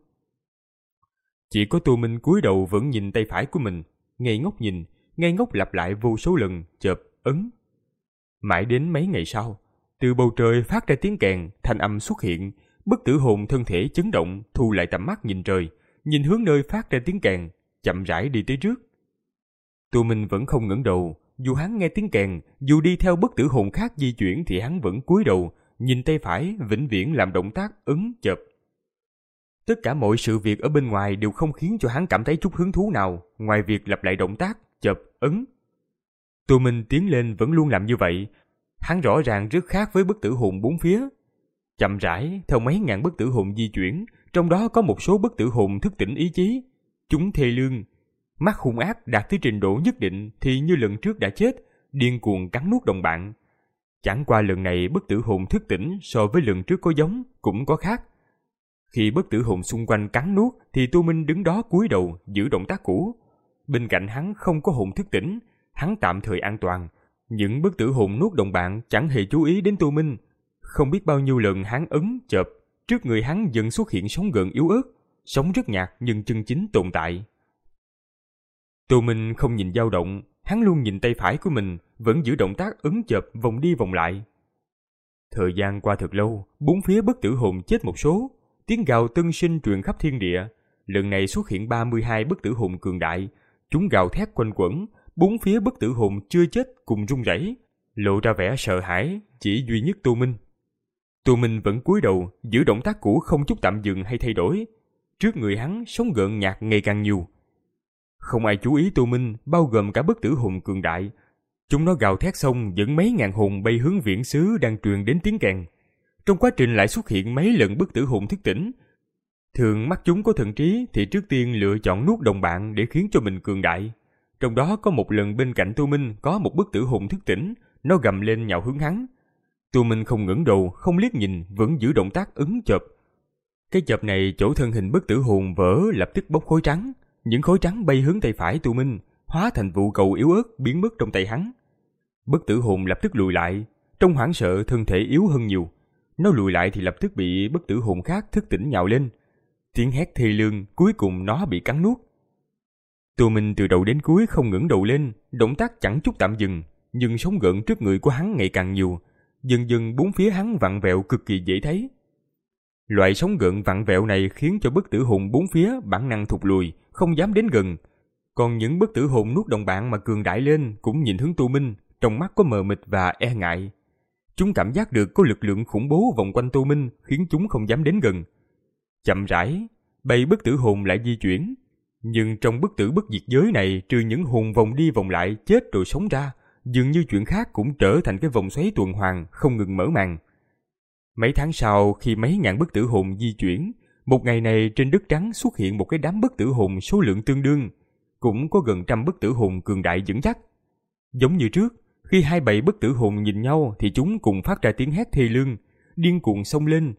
Chỉ có Tô Minh cúi đầu vẫn nhìn tay phải của mình, ngây ngốc nhìn, ngây ngốc lặp lại vô số lần, chợp, ấn. Mãi đến mấy ngày sau, từ bầu trời phát ra tiếng kèn, thanh âm xuất hiện. Bất tử hồn thân thể chấn động, thu lại tầm mắt nhìn trời, nhìn hướng nơi phát ra tiếng kèn, chậm rãi đi tới trước. Tô Minh vẫn không ngẩng đầu, dù hắn nghe tiếng kèn, dù đi theo bất tử hồn khác di chuyển thì hắn vẫn cúi đầu, nhìn tay phải vĩnh viễn làm động tác ấn, chợp. Tất cả mọi sự việc ở bên ngoài đều không khiến cho hắn cảm thấy chút hứng thú nào, ngoài việc lặp lại động tác, chợp, ấn. Tô Minh tiến lên vẫn luôn làm như vậy. Hắn rõ ràng rất khác với bất tử hồn bốn phía. Chậm rãi, theo mấy ngàn bất tử hồn di chuyển, trong đó có một số bất tử hồn thức tỉnh ý chí. Chúng thê lương, mắt hung ác đạt tới trình độ nhất định thì như lần trước đã chết, điên cuồng cắn nuốt đồng bạn. Chẳng qua lần này bất tử hồn thức tỉnh so với lần trước có giống, cũng có khác. Khi bất tử hồn xung quanh cắn nuốt thì Tô Minh đứng đó cúi đầu giữ động tác cũ. Bên cạnh hắn không có hồn thức tỉnh, hắn tạm thời an toàn. Những bất tử hồn nuốt đồng bạn chẳng hề chú ý đến Tô Minh. Không biết bao nhiêu lần hắn ấn, chợp, trước người hắn dần xuất hiện sóng gợn yếu ớt, sóng rất nhạt nhưng chân chính tồn tại. Tô Minh không nhìn dao động, hắn luôn nhìn tay phải của mình, vẫn giữ động tác ấn chợp vòng đi vòng lại. Thời gian qua thật lâu, bốn phía bất tử hồn chết một số, tiếng gào tân sinh truyền khắp thiên địa. Lần này xuất hiện ba mươi hai bất tử hồn cường đại, chúng gào thét quanh quẩn, bốn phía bất tử hồn chưa chết cùng run rẩy, lộ ra vẻ sợ hãi, chỉ duy nhất Tô Minh. Tô Minh vẫn cúi đầu, giữ động tác cũ không chút tạm dừng hay thay đổi. Trước người hắn sóng gợn nhạt ngày càng nhiều. Không ai chú ý Tô Minh, bao gồm cả bất tử hồn cường đại. Chúng nó gào thét xong dẫn mấy ngàn hồn bay hướng viễn xứ đang truyền đến tiếng kèn. Trong quá trình lại xuất hiện mấy lần bất tử hồn thức tỉnh. Thường mắt chúng có thần trí thì trước tiên lựa chọn nuốt đồng bạn để khiến cho mình cường đại. Trong đó có một lần bên cạnh Tô Minh có một bất tử hồn thức tỉnh, nó gầm lên nhào hướng hắn. Tô Minh không ngẩng đầu, không liếc nhìn, vẫn giữ động tác ấn chợp. Cái chợp này chỗ thân hình bất tử hồn vỡ lập tức bốc khối trắng. Những khối trắng bay hướng tay phải Tô Minh, hóa thành vụ cầu yếu ớt biến mất trong tay hắn. Bất tử hồn lập tức lùi lại, trong hoảng sợ thân thể yếu hơn nhiều. Nó lùi lại thì lập tức bị bất tử hồn khác thức tỉnh nhào lên. Tiếng hét thê lương, cuối cùng nó bị cắn nuốt. Tô Minh từ đầu đến cuối không ngẩng đầu lên, động tác chẳng chút tạm dừng, nhưng sóng gợn trước người của hắn ngày càng nhiều. Dần dần bốn phía hắn vặn vẹo cực kỳ dễ thấy. Loại sóng gợn vặn vẹo này khiến cho bất tử hồn bốn phía bản năng thụt lùi, không dám đến gần. Còn những bất tử hồn nuốt đồng bạn mà cường đại lên cũng nhìn hướng Tô Minh, trong mắt có mờ mịt và e ngại. Chúng cảm giác được có lực lượng khủng bố vòng quanh Tô Minh khiến chúng không dám đến gần. Chậm rãi, bầy bất tử hồn lại di chuyển. Nhưng trong bất tử bất diệt giới này, trừ những hồn vòng đi vòng lại chết rồi sống ra, dường như chuyện khác cũng trở thành cái vòng xoáy tuần hoàn không ngừng mở màn. Mấy tháng sau, khi mấy ngàn bất tử hồn di chuyển, một ngày này trên đất trắng xuất hiện một cái đám bất tử hồn số lượng tương đương, cũng có gần trăm bất tử hồn cường đại dẫn dắt. Giống như trước, khi hai bầy bất tử hồn nhìn nhau thì chúng cùng phát ra tiếng hét thê lương, điên cuồng xông lên.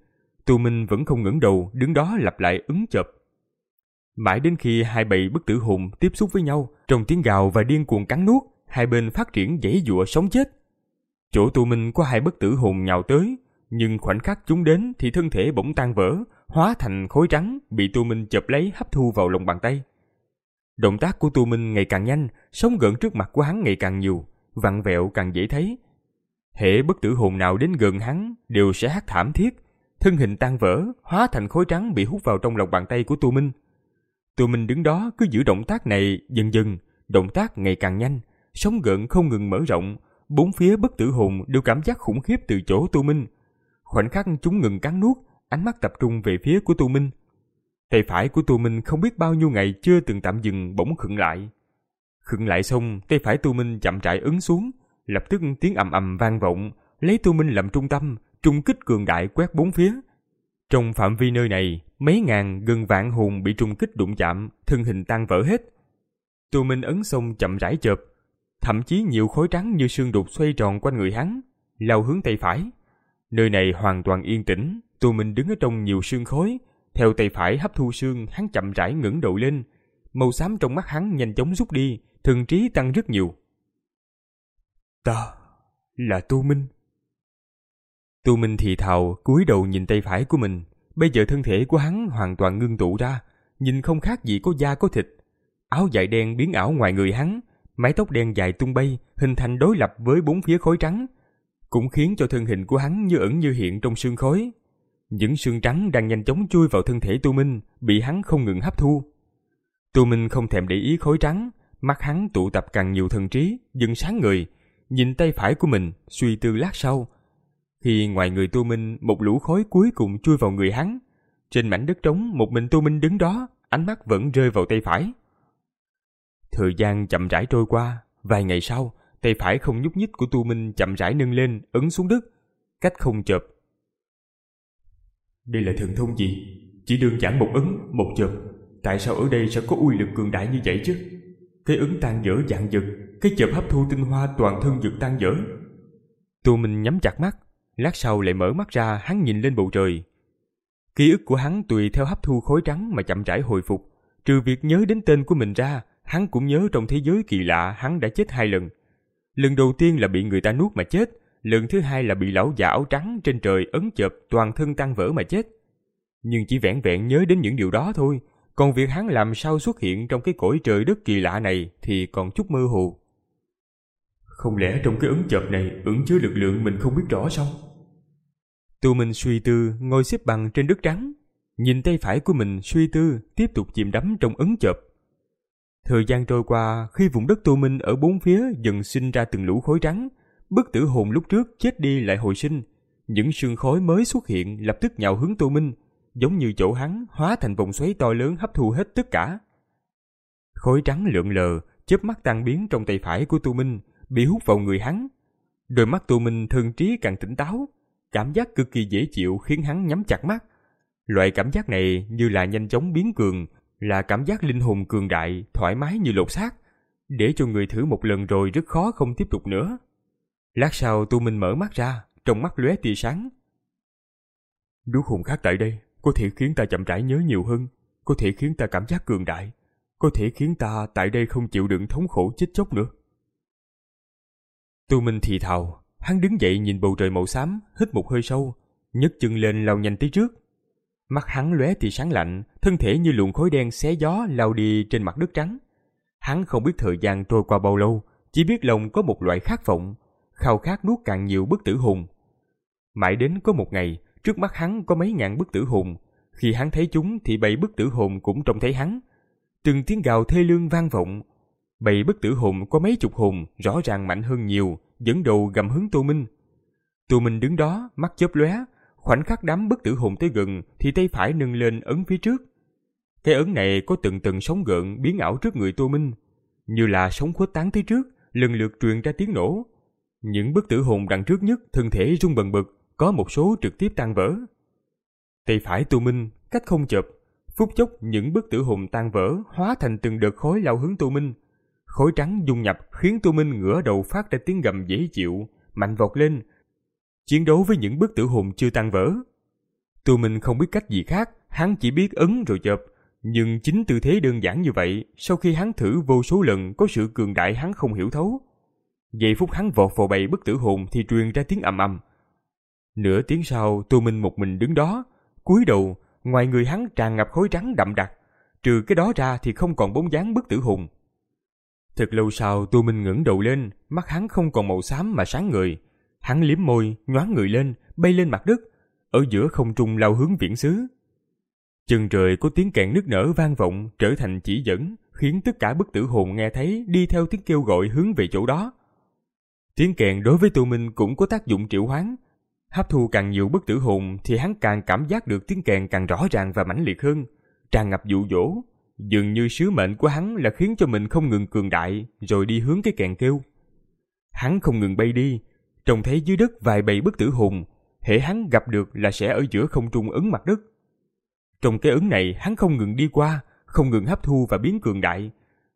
Tu Minh vẫn không ngẩng đầu, đứng đó lặp lại ứng chộp. Mãi đến khi hai bầy bất tử hồn tiếp xúc với nhau, trong tiếng gào và điên cuồng cắn nuốt, hai bên phát triển giãy giụa sống chết. Chỗ Tu Minh có hai bất tử hồn nhào tới, nhưng khoảnh khắc chúng đến thì thân thể bỗng tan vỡ, hóa thành khối trắng, bị Tu Minh chộp lấy hấp thu vào lòng bàn tay. Động tác của Tu Minh ngày càng nhanh, sóng gợn trước mặt của hắn ngày càng nhiều, vặn vẹo càng dễ thấy. Hễ bất tử hồn nào đến gần hắn đều sẽ hét thảm thiết, thân hình tan vỡ, hóa thành khối trắng bị hút vào trong lòng bàn tay của Tu Minh. Tu Minh đứng đó cứ giữ động tác này, dần dần, động tác ngày càng nhanh, sóng gợn không ngừng mở rộng, bốn phía bất tử hồn đều cảm giác khủng khiếp từ chỗ Tu Minh. Khoảnh khắc chúng ngừng cắn nuốt, ánh mắt tập trung về phía của Tu Minh. Tay phải của Tu Minh không biết bao nhiêu ngày chưa từng tạm dừng bỗng khựng lại. Khựng lại xong, tay phải Tu Minh chậm rãi ấn xuống, lập tức tiếng ầm ầm vang vọng, lấy Tu Minh làm trung tâm, trung kích cường đại quét bốn phía. Trong phạm vi nơi này, mấy ngàn gần vạn hồn bị trung kích đụng chạm, thân hình tan vỡ hết. Tu Minh ấn xong chậm rãi chộp, thậm chí nhiều khối trắng như sương đục xoay tròn quanh người hắn, lao hướng tay phải. Nơi này hoàn toàn yên tĩnh, Tu Minh đứng ở trong nhiều sương khối, theo tay phải hấp thu sương, hắn chậm rãi ngẩng đầu lên, màu xám trong mắt hắn nhanh chóng rút đi, thần trí tăng rất nhiều. Ta là Tu Minh. Tu Minh thì thào, cúi đầu nhìn tay phải của mình. Bây giờ thân thể của hắn hoàn toàn ngưng tụ ra, nhìn không khác gì có da có thịt. Áo dài đen biến ảo ngoài người hắn, mái tóc đen dài tung bay, hình thành đối lập với bốn phía khối trắng, cũng khiến cho thân hình của hắn như ẩn như hiện trong sương khối. Những sương trắng đang nhanh chóng chui vào thân thể Tu Minh, bị hắn không ngừng hấp thu. Tu Minh không thèm để ý khối trắng, mắt hắn tụ tập càng nhiều thần trí, dần sáng người, nhìn tay phải của mình, suy tư lát sau. Khi ngoài người Tu Minh, một lũ khối cuối cùng chui vào người hắn. Trên mảnh đất trống, một mình Tu Minh đứng đó, ánh mắt vẫn rơi vào tay phải. Thời gian chậm rãi trôi qua, vài ngày sau, tay phải không nhúc nhích của Tu Minh chậm rãi nâng lên, ấn xuống đất, cách không chộp. Đây là thần thông gì? Chỉ đơn giản một ấn, một chộp, tại sao ở đây sẽ có uy lực cường đại như vậy chứ? Cái ấn tan dở dạng dực, cái chộp hấp thu tinh hoa toàn thân dực tan dở. Tu Minh nhắm chặt mắt, lát sau lại mở mắt ra, hắn nhìn lên bầu trời. Ký ức của hắn tùy theo hấp thu khối trắng mà chậm rãi hồi phục. Trừ việc nhớ đến tên của mình ra, hắn cũng nhớ trong thế giới kỳ lạ hắn đã chết hai lần. Lần đầu tiên là bị người ta nuốt mà chết, lần thứ hai là bị lão già áo trắng trên trời ấn chộp toàn thân tan vỡ mà chết. Nhưng chỉ vẻn vẹn nhớ đến những điều đó thôi, còn việc hắn làm sao xuất hiện trong cái cõi trời đất kỳ lạ này thì còn chút mơ hồ. Không lẽ trong cái ấn chộp này ẩn chứa lực lượng mình không biết rõ sao? Tu Minh suy tư, ngồi xếp bằng trên đất trắng, nhìn tay phải của mình suy tư, tiếp tục chìm đắm trong ấn chộp. Thời gian trôi qua, khi vùng đất Tu Minh ở bốn phía dần sinh ra từng lũ khối trắng, bất tử hồn lúc trước chết đi lại hồi sinh, những sương khói mới xuất hiện lập tức nhào hướng Tu Minh, giống như chỗ hắn hóa thành vòng xoáy to lớn hấp thu hết tất cả. Khói trắng lượn lờ, chớp mắt tan biến trong tay phải của Tu Minh, bị hút vào người hắn. Đôi mắt Tu Minh thần trí càng tỉnh táo, cảm giác cực kỳ dễ chịu khiến hắn nhắm chặt mắt. Loại cảm giác này như là nhanh chóng biến cường, là cảm giác linh hồn cường đại, thoải mái như lột xác. Để cho người thử một lần rồi rất khó không tiếp tục nữa. Lát sau Tu Minh mở mắt ra, trong mắt lóe tia sáng. Đuốc hồn khác tại đây có thể khiến ta chậm rãi nhớ nhiều hơn, có thể khiến ta cảm giác cường đại, có thể khiến ta tại đây không chịu đựng thống khổ chết chóc nữa. Tu Minh thì thào, hắn đứng dậy nhìn bầu trời màu xám, hít một hơi sâu, nhấc chân lên lao nhanh tới trước. Mắt hắn lóe tia sáng lạnh, thân thể như luồng khói đen xé gió lao đi trên mặt đất trắng. Hắn không biết thời gian trôi qua bao lâu, chỉ biết lòng có một loại khát vọng, khao khát nuốt càng nhiều bất tử hồn. Mãi đến có một ngày, trước mắt hắn có mấy ngàn bất tử hồn, khi hắn thấy chúng thì bầy bất tử hồn cũng trông thấy hắn. Từng tiếng gào thê lương vang vọng. Bầy bất tử hồn có mấy chục hồn, rõ ràng mạnh hơn nhiều, dẫn đầu gầm hướng Tu Minh. Tu Minh đứng đó, mắt chớp lóe, khoảnh khắc đám bất tử hồn tới gần thì tay phải nâng lên ấn phía trước. Cái ấn này có từng từng sóng gợn biến ảo trước người Tu Minh, như là sóng khuếch tán tới trước, lần lượt truyền ra tiếng nổ. Những bất tử hồn đằng trước nhất thân thể rung bần bật, có một số trực tiếp tan vỡ. Tay phải Tu Minh cách không chộp, phút chốc những bất tử hồn tan vỡ hóa thành từng đợt khói lao hướng Tu Minh. Khói trắng dung nhập khiến Tu Minh ngửa đầu phát ra tiếng gầm dễ chịu, mạnh vọt lên, chiến đấu với những bất tử hồn chưa tan vỡ. Tụi mình không biết cách gì khác, hắn chỉ biết ấn rồi chộp. Nhưng chính tư thế đơn giản như vậy, sau khi hắn thử vô số lần, có sự cường đại hắn không hiểu thấu. Giây phút hắn vọt vào bầy bất tử hồn thì truyền ra tiếng ầm ầm. Nửa tiếng sau, Tô Minh một mình đứng đó, cúi đầu, ngoài người hắn tràn ngập khói trắng đậm đặc, trừ cái đó ra thì không còn bóng dáng bất tử hồn. Thật lâu sau, Tô Minh ngẩng đầu lên, mắt hắn không còn màu xám mà sáng ngời. Hắn liếm môi, nhoáng người lên, bay lên mặt đất, ở giữa không trung lao hướng viễn xứ. Chân trời có tiếng kèn nức nở vang vọng, trở thành chỉ dẫn, khiến tất cả bất tử hồn nghe thấy đi theo tiếng kêu gọi hướng về chỗ đó. Tiếng kèn đối với Tô Minh cũng có tác dụng triệu hoán. Hấp thu càng nhiều bất tử hồn thì hắn càng cảm giác được tiếng kèn càng rõ ràng và mãnh liệt hơn, tràn ngập dụ dỗ. Dường như sứ mệnh của hắn là khiến cho mình không ngừng cường đại, rồi đi hướng cái kèn kêu. Hắn không ngừng bay đi, trông thấy dưới đất vài bầy bất tử hồn, hễ hắn gặp được là sẽ ở giữa không trung ấn mặt đất. Trong cái ấn này hắn không ngừng đi qua, không ngừng hấp thu và biến cường đại.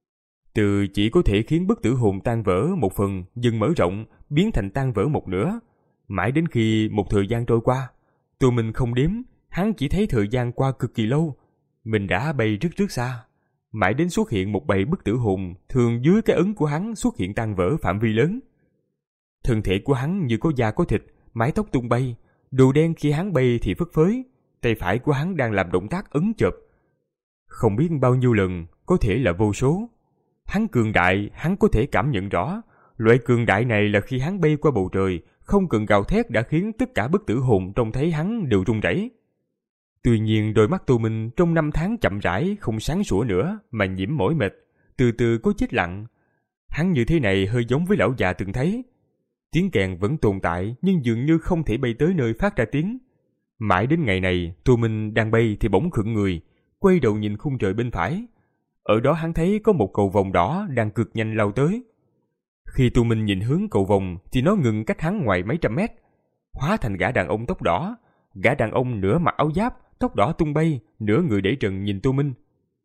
Từ chỉ có thể khiến bất tử hồn tan vỡ một phần, dần mở rộng, biến thành tan vỡ một nửa. Mãi đến khi một thời gian trôi qua, tụi mình không đếm, hắn chỉ thấy thời gian qua cực kỳ lâu. Mình đã bay rất rất xa. Mãi đến xuất hiện một bầy bất tử hồn, thường dưới cái ấn của hắn xuất hiện tan vỡ phạm vi lớn. Thân thể của hắn như có da có thịt, mái tóc tung bay, đồ đen khi hắn bay thì phất phới. Tay phải của hắn đang làm động tác ấn chộp. Không biết bao nhiêu lần, có thể là vô số. Hắn cường đại, hắn có thể cảm nhận rõ. Loại cường đại này là khi hắn bay qua bầu trời, không cần gào thét đã khiến tất cả bất tử hồn trông thấy hắn đều run rẩy. Tuy nhiên đôi mắt Tô Minh trong năm tháng chậm rãi, không sáng sủa nữa, mà nhiễm mỏi mệt, từ từ có chết lặng. Hắn như thế này hơi giống với lão già từng thấy. Tiếng kèn vẫn tồn tại, nhưng dường như không thể bay tới nơi phát ra tiếng. Mãi đến ngày này, Tô Minh đang bay thì bỗng khựng người, quay đầu nhìn khung trời bên phải. Ở đó hắn thấy có một cầu vồng đỏ đang cực nhanh lao tới. Khi Tô Minh nhìn hướng cầu vồng thì nó ngừng cách hắn ngoài mấy trăm mét, hóa thành gã đàn ông tóc đỏ. Gã đàn ông nửa mặc áo giáp, tóc đỏ tung bay, nửa người để trần nhìn Tô Minh.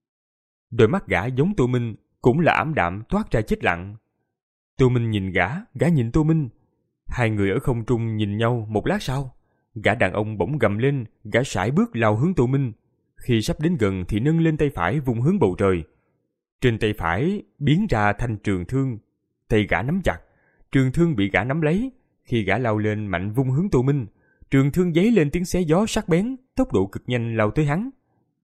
Đôi mắt gã giống Tô Minh, cũng là ảm đạm toát ra chết lặng. Tô Minh nhìn gã, gã nhìn Tô Minh. Hai người ở không trung nhìn nhau một lát sau. Gã đàn ông bỗng gầm lên, gã sải bước lao hướng Tô Minh. Khi sắp đến gần thì nâng lên tay phải vung hướng bầu trời. Trên tay phải biến ra thanh trường thương. Tay gã nắm chặt, trường thương bị gã nắm lấy. Khi gã lao lên mạnh vung hướng Tô Minh, trường thương giấy lên tiếng xé gió sắc bén, tốc độ cực nhanh lao tới hắn.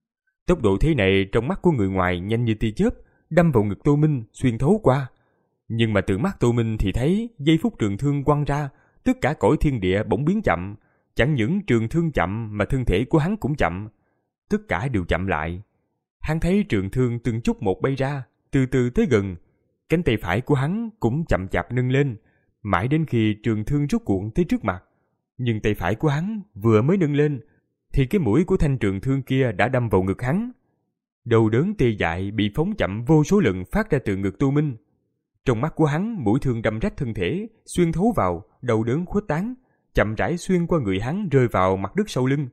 Tốc độ thế này trong mắt của người ngoài nhanh như tia chớp, đâm vào ngực Tô Minh, xuyên thấu qua. Nhưng mà từ mắt Tô Minh thì thấy giây phút trường thương quăng ra, tất cả cõi thiên địa bỗng biến chậm. Chẳng những trường thương chậm mà thân thể của hắn cũng chậm. Tất cả đều chậm lại. Hắn thấy trường thương từng chút một bay ra, từ từ tới gần. Cánh tay phải của hắn cũng chậm chạp nâng lên, mãi đến khi trường thương rút cuộn tới trước mặt. Nhưng tay phải của hắn vừa mới nâng lên, thì cái mũi của thanh trường thương kia đã đâm vào ngực hắn. Đau đớn tê dại bị phóng chậm vô số lần phát ra từ ngực Tô Minh. Trong mắt của hắn, mũi thương đâm rách thân thể, xuyên thấu vào, đau đớn khuếch tán, chậm rãi xuyên qua người hắn rơi vào mặt đất sau lưng.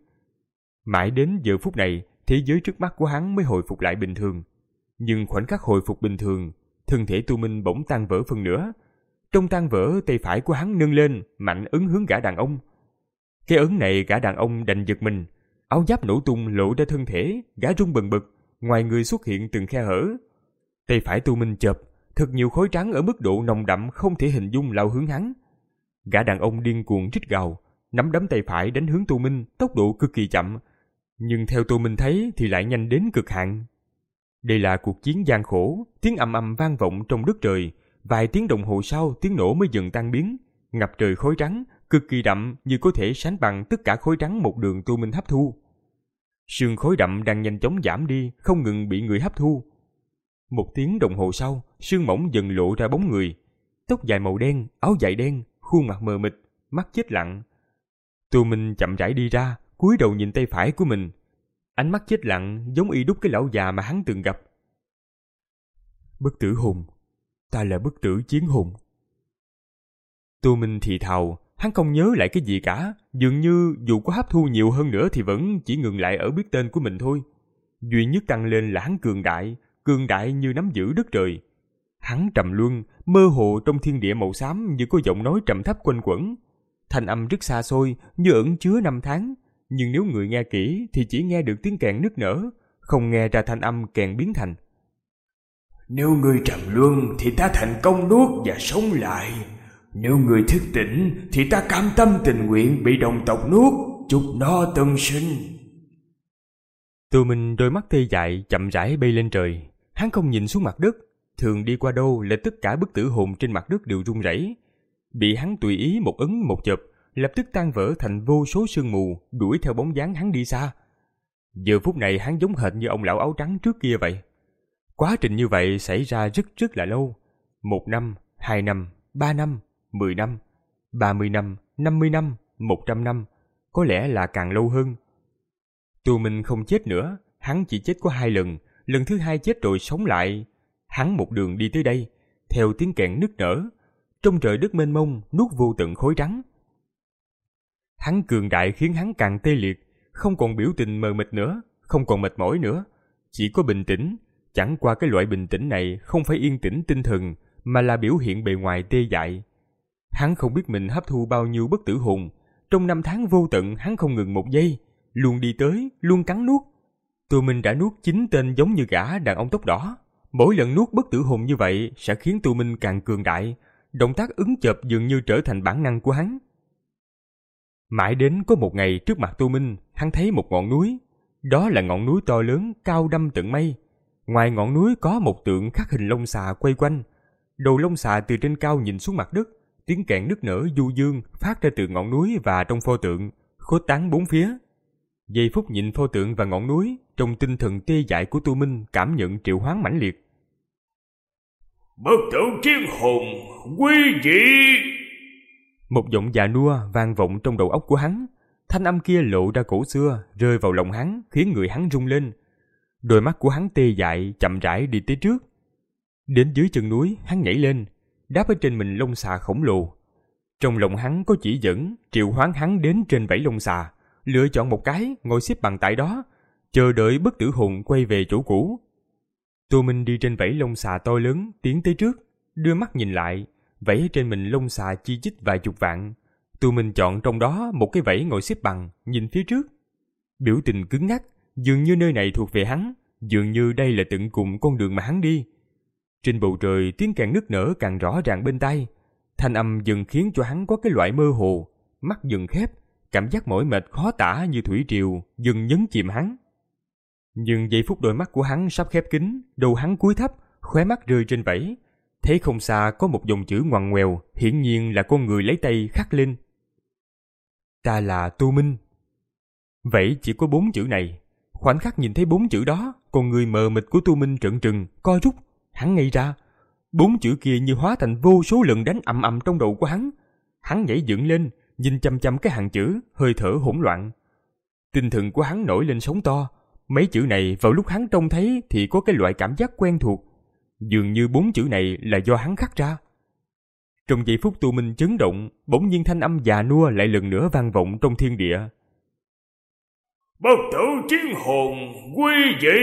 Mãi đến giờ phút này, thế giới trước mắt của hắn mới hồi phục lại bình thường. Nhưng khoảnh khắc hồi phục bình thường, thân thể Tô Minh bỗng tan vỡ phần nữa. Trong tan vỡ, tay phải của hắn nâng lên, mạnh ấn hướng gã đàn ông. Cái ấn này gã đàn ông đành giật mình, áo giáp nổ tung lộ ra thân thể, gã rung bần bật, ngoài người xuất hiện từng khe hở. Tay phải Tô Minh chộp, thật nhiều khói trắng ở mức độ nồng đậm không thể hình dung lao hướng hắn. Gã đàn ông điên cuồng rít gào, nắm đấm tay phải đánh hướng Tô Minh, tốc độ cực kỳ chậm, nhưng theo Tô Minh thấy thì lại nhanh đến cực hạn. Đây là cuộc chiến gian khổ, tiếng ầm ầm vang vọng trong đất trời, vài tiếng đồng hồ sau tiếng nổ mới dần tan biến, ngập trời khói trắng, cực kỳ đậm như có thể sánh bằng tất cả khói trắng một đường Tô Minh hấp thu. Sương khói đậm đang nhanh chóng giảm đi, không ngừng bị người hấp thu. Một tiếng đồng hồ sau, sương mỏng dần lộ ra bóng người, tóc dài màu đen, áo dài đen, khuôn mặt mờ mịt, mắt chết lặng. Tô Minh chậm rãi đi ra, cúi đầu nhìn tay phải của mình. Ánh mắt chết lặng giống y đúc cái lão già mà hắn từng gặp. Bất tử hồn, ta là bất tử chiến hồn. Tô Minh thì thào, hắn không nhớ lại cái gì cả, dường như dù có hấp thu nhiều hơn nữa thì vẫn chỉ ngừng lại ở biết tên của mình thôi. Duy nhất tăng lên là hắn cường đại, cường đại như nắm giữ đất trời. Hắn trầm luân, mơ hồ trong thiên địa màu xám như có giọng nói trầm thấp quanh quẩn. Thanh âm rất xa xôi như ẩn chứa năm tháng, nhưng nếu người nghe kỹ thì chỉ nghe được tiếng kèn nức nở, không nghe ra thanh âm kèn biến thành. Nếu người trầm luân thì ta thành công nuốt và sống lại. Nếu người thức tỉnh thì ta cam tâm tình nguyện bị đồng tộc nuốt, chúc nó tân sinh. Tô Minh đôi mắt tê dại chậm rãi bay lên trời. Hắn không nhìn xuống mặt đất, thường đi qua đâu là tất cả bức tử hồn trên mặt đất đều rung rẩy. Bị hắn tùy ý một ấn một chụp, lập tức tan vỡ thành vô số sương mù, đuổi theo bóng dáng hắn đi xa. Giờ phút này hắn giống hệt như ông lão áo trắng trước kia vậy. Quá trình như vậy xảy ra rất rất là lâu. Một năm, hai năm, ba năm, mười năm, ba mươi năm, năm mươi năm, một trăm năm, có lẽ là càng lâu hơn. Tô Minh không chết nữa, hắn chỉ chết có hai lần, lần thứ hai chết rồi sống lại. Hắn một đường đi tới đây, theo tiếng kèn nức nở, trong trời đất mênh mông nuốt vô tận khối trắng. Hắn cường đại khiến hắn càng tê liệt, không còn biểu tình mờ mịt nữa, không còn mệt mỏi nữa, chỉ có bình tĩnh. Chẳng qua cái loại bình tĩnh này không phải yên tĩnh tinh thần, mà là biểu hiện bề ngoài tê dại. Hắn không biết mình hấp thu bao nhiêu bất tử hồn. Trong năm tháng vô tận hắn không ngừng một giây, luôn đi tới, luôn cắn nuốt. Tô Minh đã nuốt chín tên giống như gã đàn ông tóc đỏ. Mỗi lần nuốt bất tử hồn như vậy sẽ khiến Tô Minh càng cường đại. Động tác ứng chộp dường như trở thành bản năng của hắn. Mãi đến có một ngày trước mặt Tô Minh, hắn thấy một ngọn núi. Đó là ngọn núi to lớn cao đăm tận mây. Ngoài ngọn núi có một tượng khắc hình lông xà quay quanh. Đầu lông xà từ trên cao nhìn xuống mặt đất, tiếng kèn nức nở du dương phát ra từ ngọn núi và trong pho tượng, khuếch tán bốn phía. Giây phút nhìn pho tượng và ngọn núi, trong tinh thần tê dại của Tô Minh cảm nhận triệu hoán mãnh liệt. Bất tử chiến hồn, quý vị! Một giọng già nua vang vọng trong đầu óc của hắn. Thanh âm kia lộ ra cổ xưa, rơi vào lòng hắn, khiến người hắn rung lên. Đôi mắt của hắn tê dại chậm rãi đi tới trước. Đến dưới chân núi, hắn nhảy lên, đáp ở trên mình lông xà khổng lồ. Trong lòng hắn có chỉ dẫn, triệu hoán hắn đến trên vảy lông xà, lựa chọn một cái, ngồi xếp bằng tại đó, chờ đợi bất tử hồn quay về chỗ cũ. Tô Minh đi trên vảy lông xà to lớn, tiến tới trước, đưa mắt nhìn lại, vảy trên mình lông xà chi chít vài chục vạn. Tô Minh chọn trong đó một cái vảy ngồi xếp bằng, nhìn phía trước. Biểu tình cứng ngắc, dường như nơi này thuộc về hắn, dường như đây là tận cùng con đường mà hắn đi. Trên bầu trời tiếng kèn nức nở càng rõ ràng bên tai, thanh âm dần khiến cho hắn có cái loại mơ hồ, mắt dần khép, cảm giác mỏi mệt khó tả như thủy triều dần nhấn chìm hắn. Nhưng giây phút đôi mắt của hắn sắp khép kín, đầu hắn cúi thấp, khóe mắt rơi trên vảy, thấy không xa có một dòng chữ ngoằn ngoèo, hiển nhiên là con người lấy tay khắc lên. Ta là Tô Minh. Vậy chỉ có bốn chữ này. Khoảnh khắc nhìn thấy bốn chữ đó, con người mờ mịt của Tô Minh trợn trừng, co rút, hắn ngây ra. Bốn chữ kia như hóa thành vô số lần đánh ầm ầm trong đầu của hắn. Hắn nhảy dựng lên, nhìn chăm chăm cái hàng chữ, hơi thở hỗn loạn. Tinh thần của hắn nổi lên sóng to. Mấy chữ này vào lúc hắn trông thấy thì có cái loại cảm giác quen thuộc, dường như bốn chữ này là do hắn khắc ra. Trong giây phút Tô Minh chấn động, bỗng nhiên thanh âm già nua lại lần nữa vang vọng trong thiên địa. Bất tử chiến hồn, quý vị!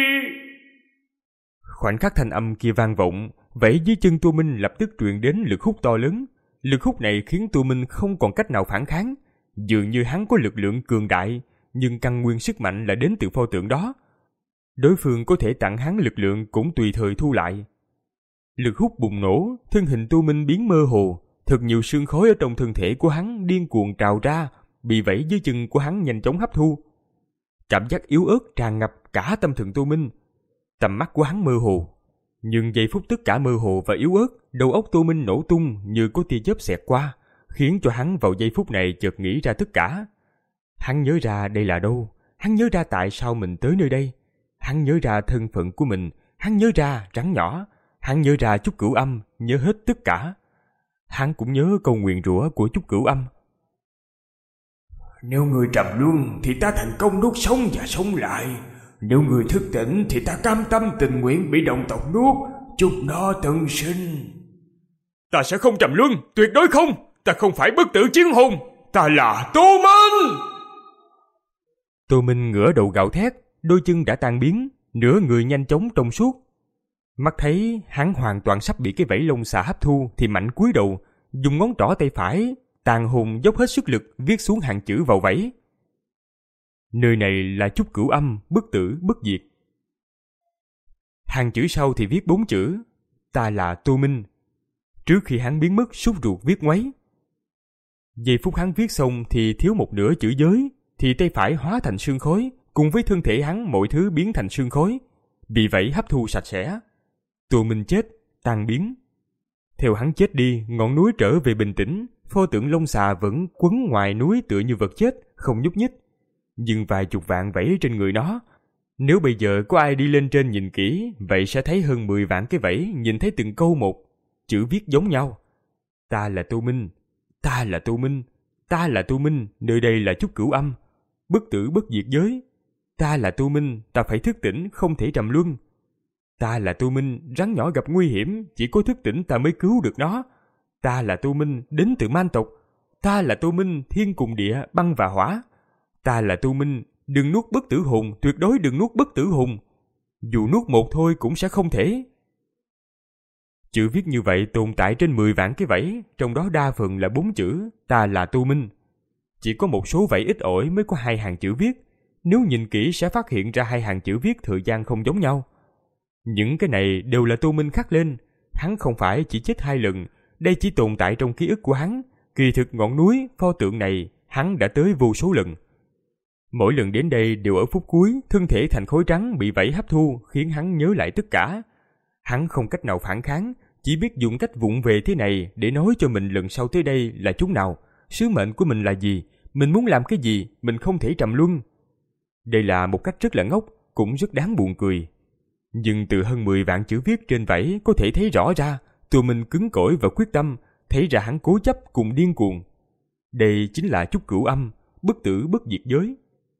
Khoảnh khắc thanh âm kia vang vọng, vẫy dưới chân Tô Minh lập tức truyền đến lực hút to lớn. Lực hút này khiến Tô Minh không còn cách nào phản kháng, dường như hắn có lực lượng cường đại, nhưng căn nguyên sức mạnh là đến từ pho tượng đó. Đối phương có thể tặng hắn lực lượng cũng tùy thời thu lại. Lực hút bùng nổ, thân hình Tô Minh biến mơ hồ, thật nhiều sương khói ở trong thân thể của hắn điên cuồng trào ra, bị vẫy dưới chân của hắn nhanh chóng hấp thu. Cảm giác yếu ớt tràn ngập cả tâm thần Tô Minh. Tầm mắt của hắn mơ hồ, nhưng giây phút tất cả mơ hồ và yếu ớt, đầu óc Tô Minh nổ tung như có tia chớp xẹt qua, khiến cho hắn vào giây phút này chợt nghĩ ra tất cả. Hắn nhớ ra đây là đâu, hắn nhớ ra tại sao mình tới nơi đây, hắn nhớ ra thân phận của mình, hắn nhớ ra Trắng Nhỏ, hắn nhớ ra Trúc Cửu Âm, nhớ hết tất cả. Hắn cũng nhớ câu nguyền rủa của Trúc Cửu Âm. Nếu người trầm luân thì ta thành công nuốt sống và sống lại. Nếu người thức tỉnh thì ta cam tâm tình nguyện bị đồng tộc nuốt, chúc nó tân sinh. Ta sẽ không trầm luân, tuyệt đối không. Ta không phải bất tử chiến hồn, ta là Tô Minh. Tô Minh ngửa đầu gào thét, đôi chân đã tan biến, nửa người nhanh chóng trong suốt. Mắt thấy hắn hoàn toàn sắp bị cái vảy lông xà hấp thu thì mạnh cúi đầu, dùng ngón trỏ tay phải tàn hồn dốc hết sức lực viết xuống hàng chữ vào vảy. Nơi này là chúc cửu âm, bất tử, bất diệt. Hàng chữ sau thì viết bốn chữ, ta là Tô Minh. Trước khi hắn biến mất, sốt ruột viết ngoáy. Giây phút hắn viết xong thì thiếu một nửa chữ giới, thì tay phải hóa thành sương khói, cùng với thân thể hắn mọi thứ biến thành sương khói, bị vậy hấp thu sạch sẽ. Tô Minh chết, tan biến. Theo hắn chết đi, ngọn núi trở về bình tĩnh, pho tượng Long Xà vẫn quấn ngoài núi tựa như vật chết, không nhúc nhích. Nhưng vài chục vạn vảy trên người nó. Nếu bây giờ có ai đi lên trên nhìn kỹ, vậy sẽ thấy hơn mười vạn cái vảy, nhìn thấy từng câu một, chữ viết giống nhau. Ta là Tô Minh, ta là Tô Minh, ta là Tô Minh, nơi đây là chúc cửu âm, bất tử bất diệt giới. Ta là Tô Minh, ta phải thức tỉnh, không thể trầm luân. Ta là Tô Minh, rắn nhỏ gặp nguy hiểm, chỉ có thức tỉnh ta mới cứu được nó. Ta là Tô Minh, đến từ man tộc. Ta là Tô Minh, thiên cùng địa, băng và hỏa. Ta là Tô Minh, đừng nuốt bất tử hồn, tuyệt đối đừng nuốt bất tử hồn. Dù nuốt một thôi cũng sẽ không thể. Chữ viết như vậy tồn tại trên mười vạn cái vảy, trong đó đa phần là bốn chữ, ta là Tô Minh. Chỉ có một số vảy ít ỏi mới có hai hàng chữ viết. Nếu nhìn kỹ sẽ phát hiện ra hai hàng chữ viết thời gian không giống nhau. Những cái này đều là Tô Minh khắc lên. Hắn không phải chỉ chết hai lần, đây chỉ tồn tại trong ký ức của hắn. Kỳ thực ngọn núi, pho tượng này, hắn đã tới vô số lần. Mỗi lần đến đây đều ở phút cuối, thân thể thành khối trắng bị vảy hấp thu, khiến hắn nhớ lại tất cả. Hắn không cách nào phản kháng, chỉ biết dùng cách vụng về thế này để nói cho mình lần sau tới đây là chúng nào, sứ mệnh của mình là gì, mình muốn làm cái gì, mình không thể trầm luân. Đây là một cách rất là ngốc, cũng rất đáng buồn cười. Nhưng từ hơn mười vạn chữ viết trên vảy có thể thấy rõ ra, Tô Minh cứng cỏi và quyết tâm, thấy ra hắn cố chấp cùng điên cuồng. Đây chính là chúc cửu âm, bất tử bất diệt giới.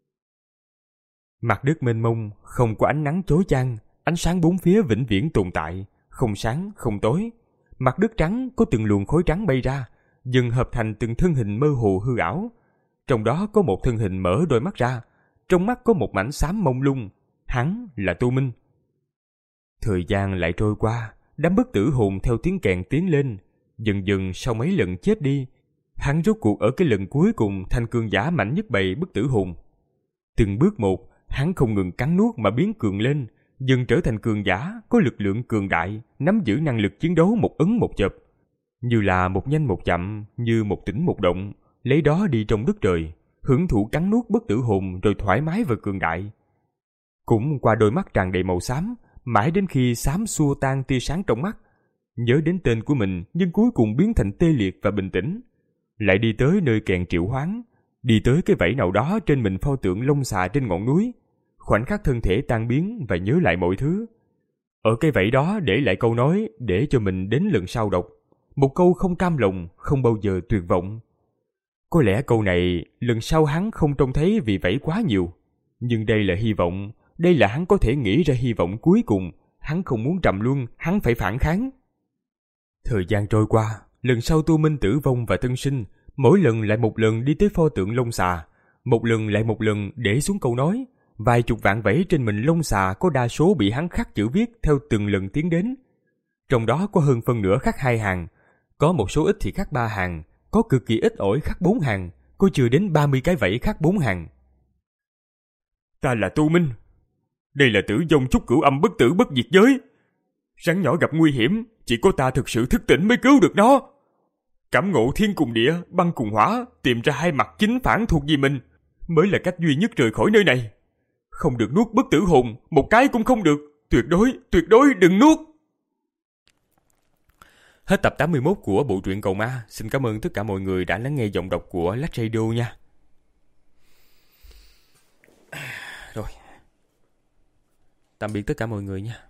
Mặt đất mênh mông, không có ánh nắng chói chang, ánh sáng bốn phía vĩnh viễn tồn tại, không sáng không tối. Mặt đất trắng có từng luồng khói trắng bay ra, dần hợp thành từng thân hình mơ hồ hư ảo. Trong đó có một thân hình mở đôi mắt ra, trong mắt có một mảnh xám mông lung, hắn là Tô Minh. Thời gian lại trôi qua, đám bất tử hồn theo tiếng kèn tiến lên, dần dần sau mấy lần chết đi, hắn rốt cuộc ở cái lần cuối cùng thành cường giả mạnh nhất bầy bất tử hồn. Từng bước một, hắn không ngừng cắn nuốt mà biến cường lên, dần trở thành cường giả có lực lượng cường đại, nắm giữ năng lực chiến đấu một ấn một chập, như là một nhanh một chậm, như một tĩnh một động, lấy đó đi trong đất trời, hưởng thụ cắn nuốt bất tử hồn rồi thoải mái và cường đại. Cũng qua đôi mắt tràn đầy màu xám, mãi đến khi xám xua tan tia sáng trong mắt, nhớ đến tên của mình nhưng cuối cùng biến thành tê liệt và bình tĩnh, lại đi tới nơi kèn triệu hoán, đi tới cái vảy nào đó trên mình pho tượng Long Xà trên ngọn núi, khoảnh khắc thân thể tan biến và nhớ lại mọi thứ. Ở cái vảy đó để lại câu nói để cho mình đến lần sau đọc, một câu không cam lòng, không bao giờ tuyệt vọng. Có lẽ câu này lần sau hắn không trông thấy vì vảy quá nhiều, nhưng đây là hy vọng, đây là hắn có thể nghĩ ra hy vọng cuối cùng. Hắn không muốn trầm luân, hắn phải phản kháng. Thời gian trôi qua, lần sau Tô Minh tử vong và tân sinh, mỗi lần lại một lần đi tới pho tượng Long Xà, một lần lại một lần để xuống câu nói. Vài chục vạn vảy trên mình Long Xà có đa số bị hắn khắc chữ viết theo từng lần tiến đến. Trong đó có hơn phân nửa khắc hai hàng, có một số ít thì khắc ba hàng, có cực kỳ ít ỏi khắc bốn hàng, có chưa đến ba mươi cái vảy khắc bốn hàng. Ta là Tô Minh. Đây là tử vong chúc cửu âm bất tử bất diệt giới. Rắn nhỏ gặp nguy hiểm, chỉ có ta thực sự thức tỉnh mới cứu được nó. Cảm ngộ thiên cùng địa, băng cùng hỏa, tìm ra hai mặt chính phản thuộc về mình, mới là cách duy nhất rời khỏi nơi này. Không được nuốt bất tử hồn, một cái cũng không được. Tuyệt đối, tuyệt đối đừng nuốt. Hết tập tám mươi mốt của bộ truyện Cầu Ma. Xin cảm ơn tất cả mọi người đã lắng nghe giọng đọc của Lách Radio nha. Rồi. Tạm biệt tất cả mọi người nha.